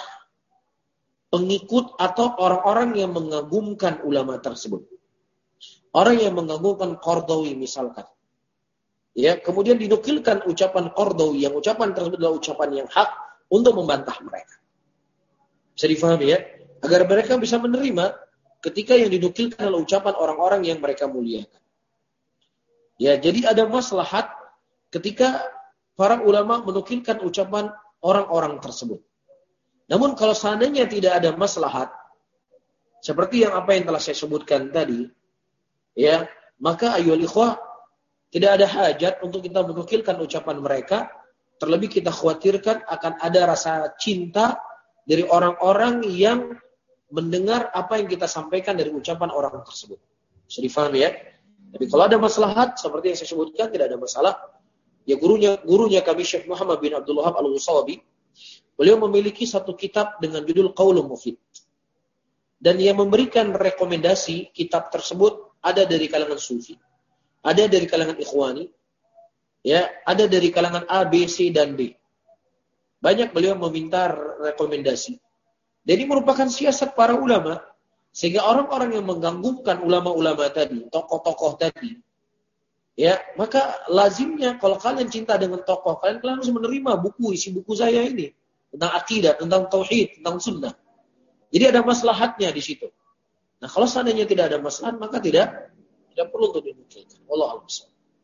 pengikut atau orang-orang yang mengagumkan ulama tersebut. Orang yang mengagumkan Qardawi misalkan. Ya, kemudian dinukilkan ucapan Qardawi yang ucapan tersebut adalah ucapan yang hak untuk membantah mereka. Bisa difahami ya? Agar mereka bisa menerima ketika yang dinukilkan adalah ucapan orang-orang yang mereka muliakan. Ya, jadi ada maslahat ketika para ulama menukilkan ucapan orang-orang tersebut. Namun kalau seandainya tidak ada maslahat, seperti yang apa yang telah saya sebutkan tadi, ya, maka ayyuhal ikhwah, tidak ada hajat untuk kita menukilkan ucapan mereka, terlebih kita khawatirkan akan ada rasa cinta dari orang-orang yang mendengar apa yang kita sampaikan dari ucapan orang tersebut. Bisa difahami ya? Tapi kalau ada maslahat, seperti yang saya sebutkan, tidak ada masalah. Ya gurunya gurunya kami Syekh Muhammad bin Abdul Wahab Al-Usawabi, beliau memiliki satu kitab dengan judul Qaulun Mufid. Dan yang memberikan rekomendasi kitab tersebut ada dari kalangan Sufi, ada dari kalangan Ikhwani, ya, ada dari kalangan A, B, C, dan D. Banyak beliau meminta rekomendasi. Dan ini merupakan siasat para ulama, sehingga orang-orang yang mengganggukan ulama-ulama tadi, tokoh-tokoh tadi, ya, maka lazimnya kalau kalian cinta dengan tokoh, kalian, kalian harus menerima buku, isi buku saya ini, tentang akidah, tentang tauhid, tentang sunnah. Jadi ada maslahatnya di situ. Nah, kalau seandainya tidak ada maslahat, maka tidak tidak perlu untuk dinukilkan. Wallahu a'lam.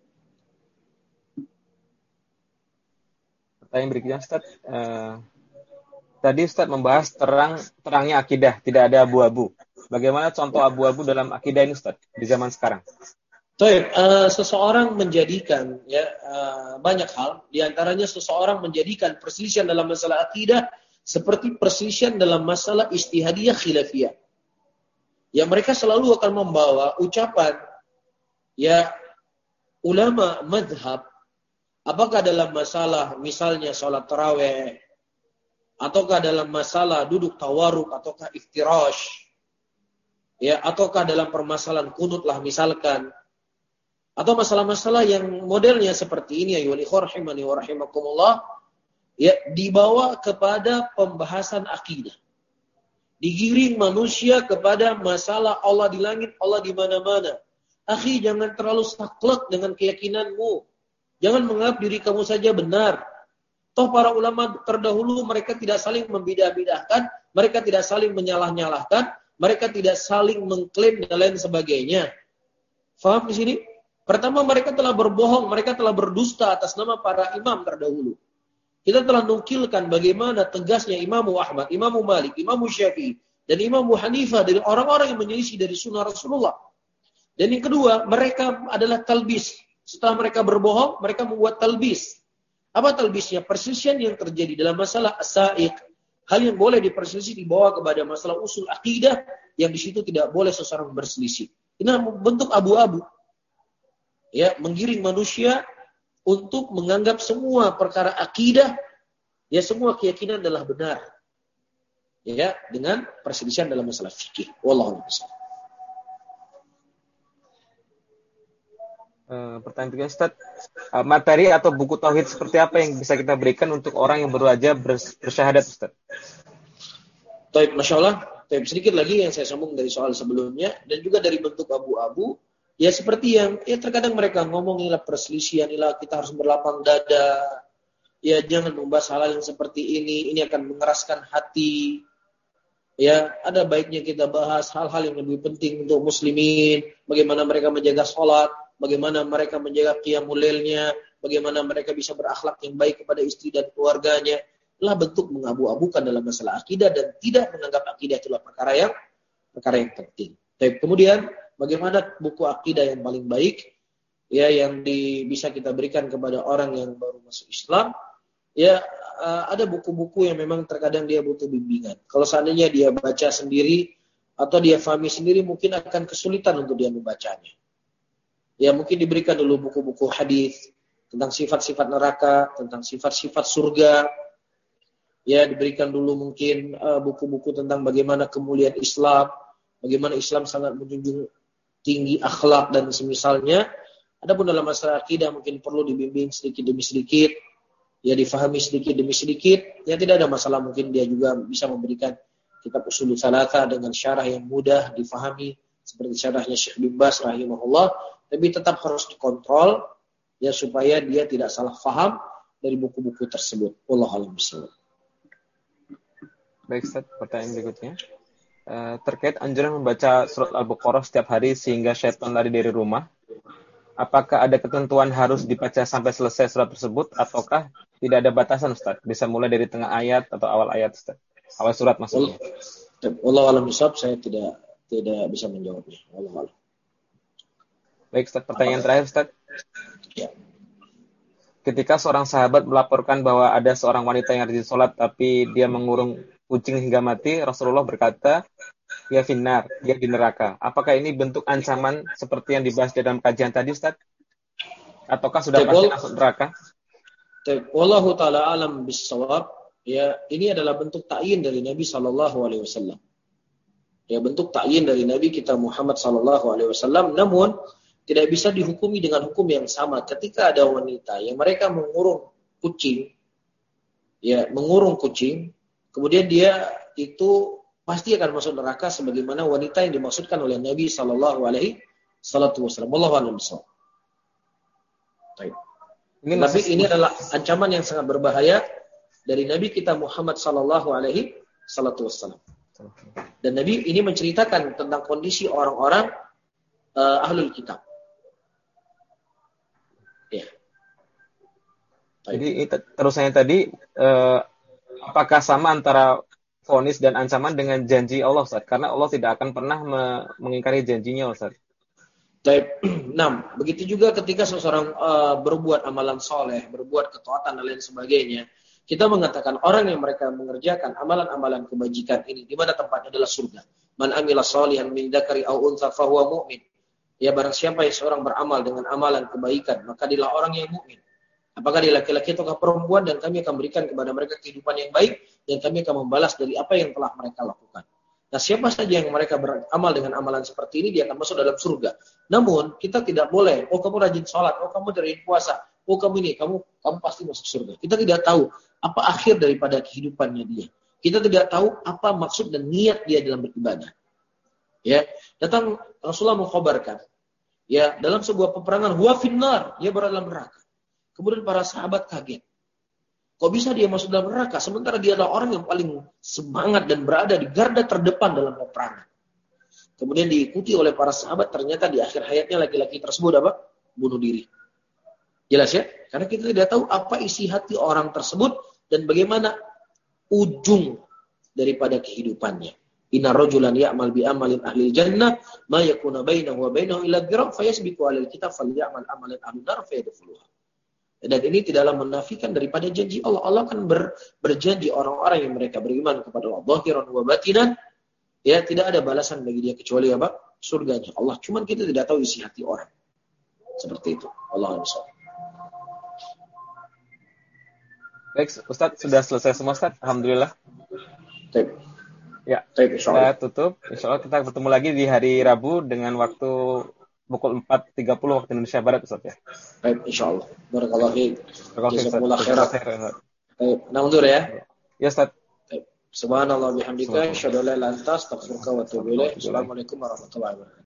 Pertanyaan berikutnya, Ustaz. Uh, tadi Ustaz membahas terang terangnya akidah, tidak ada abu-abu. Bagaimana contoh abu-abu dalam akidah ini, Ustaz, di zaman sekarang? Baik, uh, seseorang menjadikan ya uh, banyak hal, di antaranya seseorang menjadikan perselisihan dalam masalah akidah seperti perselisihan dalam masalah ijtihadiyah khilafiyah. Ya, mereka selalu akan membawa ucapan ya ulama madhab, apakah dalam masalah misalnya sholat tarawih, ataukah dalam masalah duduk tawaruk, ataukah iftirash, ya, ataukah dalam permasalahan kunut lah misalkan, atau masalah-masalah yang modelnya seperti ini, ayyuhal ikhwah rahimani wa rahimakumullah, ya, dibawa kepada pembahasan akidah. Digiring manusia kepada masalah Allah di langit, Allah di mana-mana. Akhi, jangan terlalu saklek dengan keyakinanmu. Jangan menganggap diri kamu saja benar. Toh para ulama terdahulu mereka tidak saling membidah-bidahkan, mereka tidak saling menyalah-nyalahkan, mereka tidak saling mengklaim dan lain sebagainya. Faham di sini? Pertama, mereka telah berbohong, mereka telah berdusta atas nama para imam terdahulu. Kita telah nukilkan bagaimana tegasnya Imam Ahmad, Imam Malik, Imam Syafi'i, dan Imam Hanifah dari orang-orang yang menyelisih dari sunnah Rasulullah. Dan yang kedua, mereka adalah talbis. Setelah mereka berbohong, mereka membuat talbis. Apa talbisnya? Perselisihan yang terjadi dalam masalah as-sa'iq. Hal yang boleh diperselisih dibawa kepada masalah usul akidah, yang di situ tidak boleh seseorang berselisih. Ini bentuk abu-abu. Ya, menggiring manusia untuk menganggap semua perkara akidah, ya semua keyakinan adalah benar. Ya, dengan perselisihan dalam masalah fikih. Wallahu a'lam. Uh, pertanyaan kedua, Ustaz, uh, materi atau buku tauhid seperti apa yang bisa kita berikan untuk orang yang baru aja bers- bersyahadat, Ustaz? Baik, Masya Allah. Baik, sedikit lagi yang saya sambung dari soal sebelumnya, dan juga dari bentuk abu-abu. Ya seperti yang, ya terkadang mereka ngomong inilah perselisihan, inilah kita harus berlapang dada. Ya jangan membahas hal yang seperti ini, ini akan mengeraskan hati. Ya ada baiknya kita bahas hal-hal yang lebih penting untuk muslimin. Bagaimana mereka menjaga sholat, bagaimana mereka menjaga qiyamul lailnya, bagaimana mereka bisa berakhlak yang baik kepada istri dan keluarganya. Itulah bentuk mengabu-abukan dalam masalah akidah dan tidak menganggap akidah itulah perkara yang perkara yang penting. Tapi kemudian bagaimana buku akidah yang paling baik, ya yang di, bisa kita berikan kepada orang yang baru masuk Islam, ya uh, ada buku-buku yang memang terkadang dia butuh bimbingan. Kalau seandainya dia baca sendiri atau dia fahami sendiri, mungkin akan kesulitan untuk dia membacanya. Ya mungkin diberikan dulu buku-buku hadis tentang sifat-sifat neraka, tentang sifat-sifat surga. Ya diberikan dulu mungkin uh, buku-buku tentang bagaimana kemuliaan Islam, bagaimana Islam sangat menjunjung tinggi akhlak dan semisalnya. Adapun dalam masalah akidah mungkin perlu dibimbing sedikit demi sedikit, ya difahami sedikit demi sedikit. Ya tidak ada masalah, mungkin dia juga bisa memberikan kitab Ushulul Tsalatsa dengan syarah yang mudah difahami seperti syarahnya Syekh bin Baz rahimahullah, tapi tetap harus dikontrol ya supaya dia tidak salah faham dari buku-buku tersebut. Wallahu a'lam bishawab. Baik, Ustaz, pertanyaan berikutnya. Uh, terkait anjuran membaca surat Al-Baqarah setiap hari sehingga syaitan lari dari rumah. Apakah ada ketentuan harus dibaca sampai selesai surat tersebut ataukah tidak ada batasan, Ustaz? Bisa mulai dari tengah ayat atau awal ayat, Ustaz? Awal surat maksudnya. Wallahu a'lam bishawab, saya tidak tidak bisa menjawabnya. Wallahu a'lam. Baik, Ustaz, pertanyaan Apa? terakhir, Ustaz. Ya. Ketika seorang sahabat melaporkan bahwa ada seorang wanita yang rajin sholat tapi dia mengurung kucing hingga mati, Rasulullah berkata, ya finnar, dia di neraka. Apakah ini bentuk ancaman seperti yang dibahas dalam kajian tadi, Ustaz? Ataukah sudah pasti masuk neraka? Wallahu ta'ala alam bisawab. Ya, ini adalah bentuk ta'yin dari Nabi sallallahu alaihi wasallam. Ya, bentuk ta'yin dari Nabi kita Muhammad sallallahu alaihi wasallam, namun tidak bisa dihukumi dengan hukum yang sama ketika ada wanita yang mereka mengurung kucing, ya, mengurung kucing, kemudian dia itu pasti akan masuk neraka sebagaimana wanita yang dimaksudkan oleh Nabi sallallahu alaihi wasallam. Wallahu a'lam bishawab. Baik. Ini Tapi ini adalah ancaman yang sangat berbahaya dari Nabi kita Muhammad sallallahu alaihi wasallam. Dan Nabi ini menceritakan tentang kondisi orang-orang uh, ahlul kitab. Ya. Jadi terusannya tadi, uh, apakah sama antara vonis dan ancaman dengan janji Allah, Ustaz? Karena Allah tidak akan pernah me- mengingkari janjinya, Ustaz. Baik. Nah, begitu juga ketika seseorang uh, berbuat amalan soleh, berbuat ketaatan dan lain sebagainya, kita mengatakan orang yang mereka mengerjakan amalan-amalan kebajikan ini, di mana tempatnya adalah surga. Man amila shalihan min dzakari aw untha fahuwa mu'min. Ya, barang siapa yang seorang beramal dengan amalan kebaikan, maka dialah orang yang mukmin. Apakah dia laki-laki atau perempuan, dan kami akan berikan kepada mereka kehidupan yang baik, dan kami akan membalas dari apa yang telah mereka lakukan. Nah, siapa saja yang mereka beramal dengan amalan seperti ini, dia akan masuk dalam surga. Namun, kita tidak boleh, oh kamu rajin sholat, oh kamu rajin puasa, oh kamu ini, kamu kamu pasti masuk surga. Kita tidak tahu apa akhir daripada kehidupannya dia. Kita tidak tahu apa maksud dan niat dia dalam beribadah. Ya, datang Rasulullah mengkhabarkan, ya, dalam sebuah peperangan, huwa finnar, dia berada dalam neraka. Kemudian para sahabat kaget. Kok bisa dia masuk dalam neraka sementara dia adalah orang yang paling semangat dan berada di garda terdepan dalam peperangan. Kemudian diikuti oleh para sahabat, ternyata di akhir hayatnya laki-laki tersebut apa? bunuh diri. Jelas ya? Karena kita tidak tahu apa isi hati orang tersebut dan bagaimana ujung daripada kehidupannya. Inna rajulan ya'mal bi amalin ahli jannah ma yakuna bainahu wa bainahu illa dhira' fayasbiqu 'alal kitab falyamal amalan ahli nar fayadkhuluha. Dan ini tidaklah menafikan daripada janji Allah. Allah akan ber, berjanji orang-orang yang mereka beriman kepada Allah zahiran wa batinan, ya, tidak ada balasan bagi dia kecuali apa? Surganya Allah. Cuman kita tidak tahu isi hati orang. Seperti itu. Allah a'lam. Baik, Ustaz, sudah selesai semua, Ustaz. Alhamdulillah. Baik. Ya, Baik, kita tutup. Insya Allah kita bertemu lagi di hari Rabu dengan waktu pukul empat tiga puluh waktu Indonesia Barat, Ustaz ya. Baik, insya Allah. Barakallahu fiik. Jazakumullah khairan. Baik, nah undur ya. Ya, Ustaz. Baik. Subhanallah bihamdika, asyhadu an la ilaha illa anta, astaghfiruka wa atubu ilaik. Assalamualaikum warahmatullahi wabarakatuh.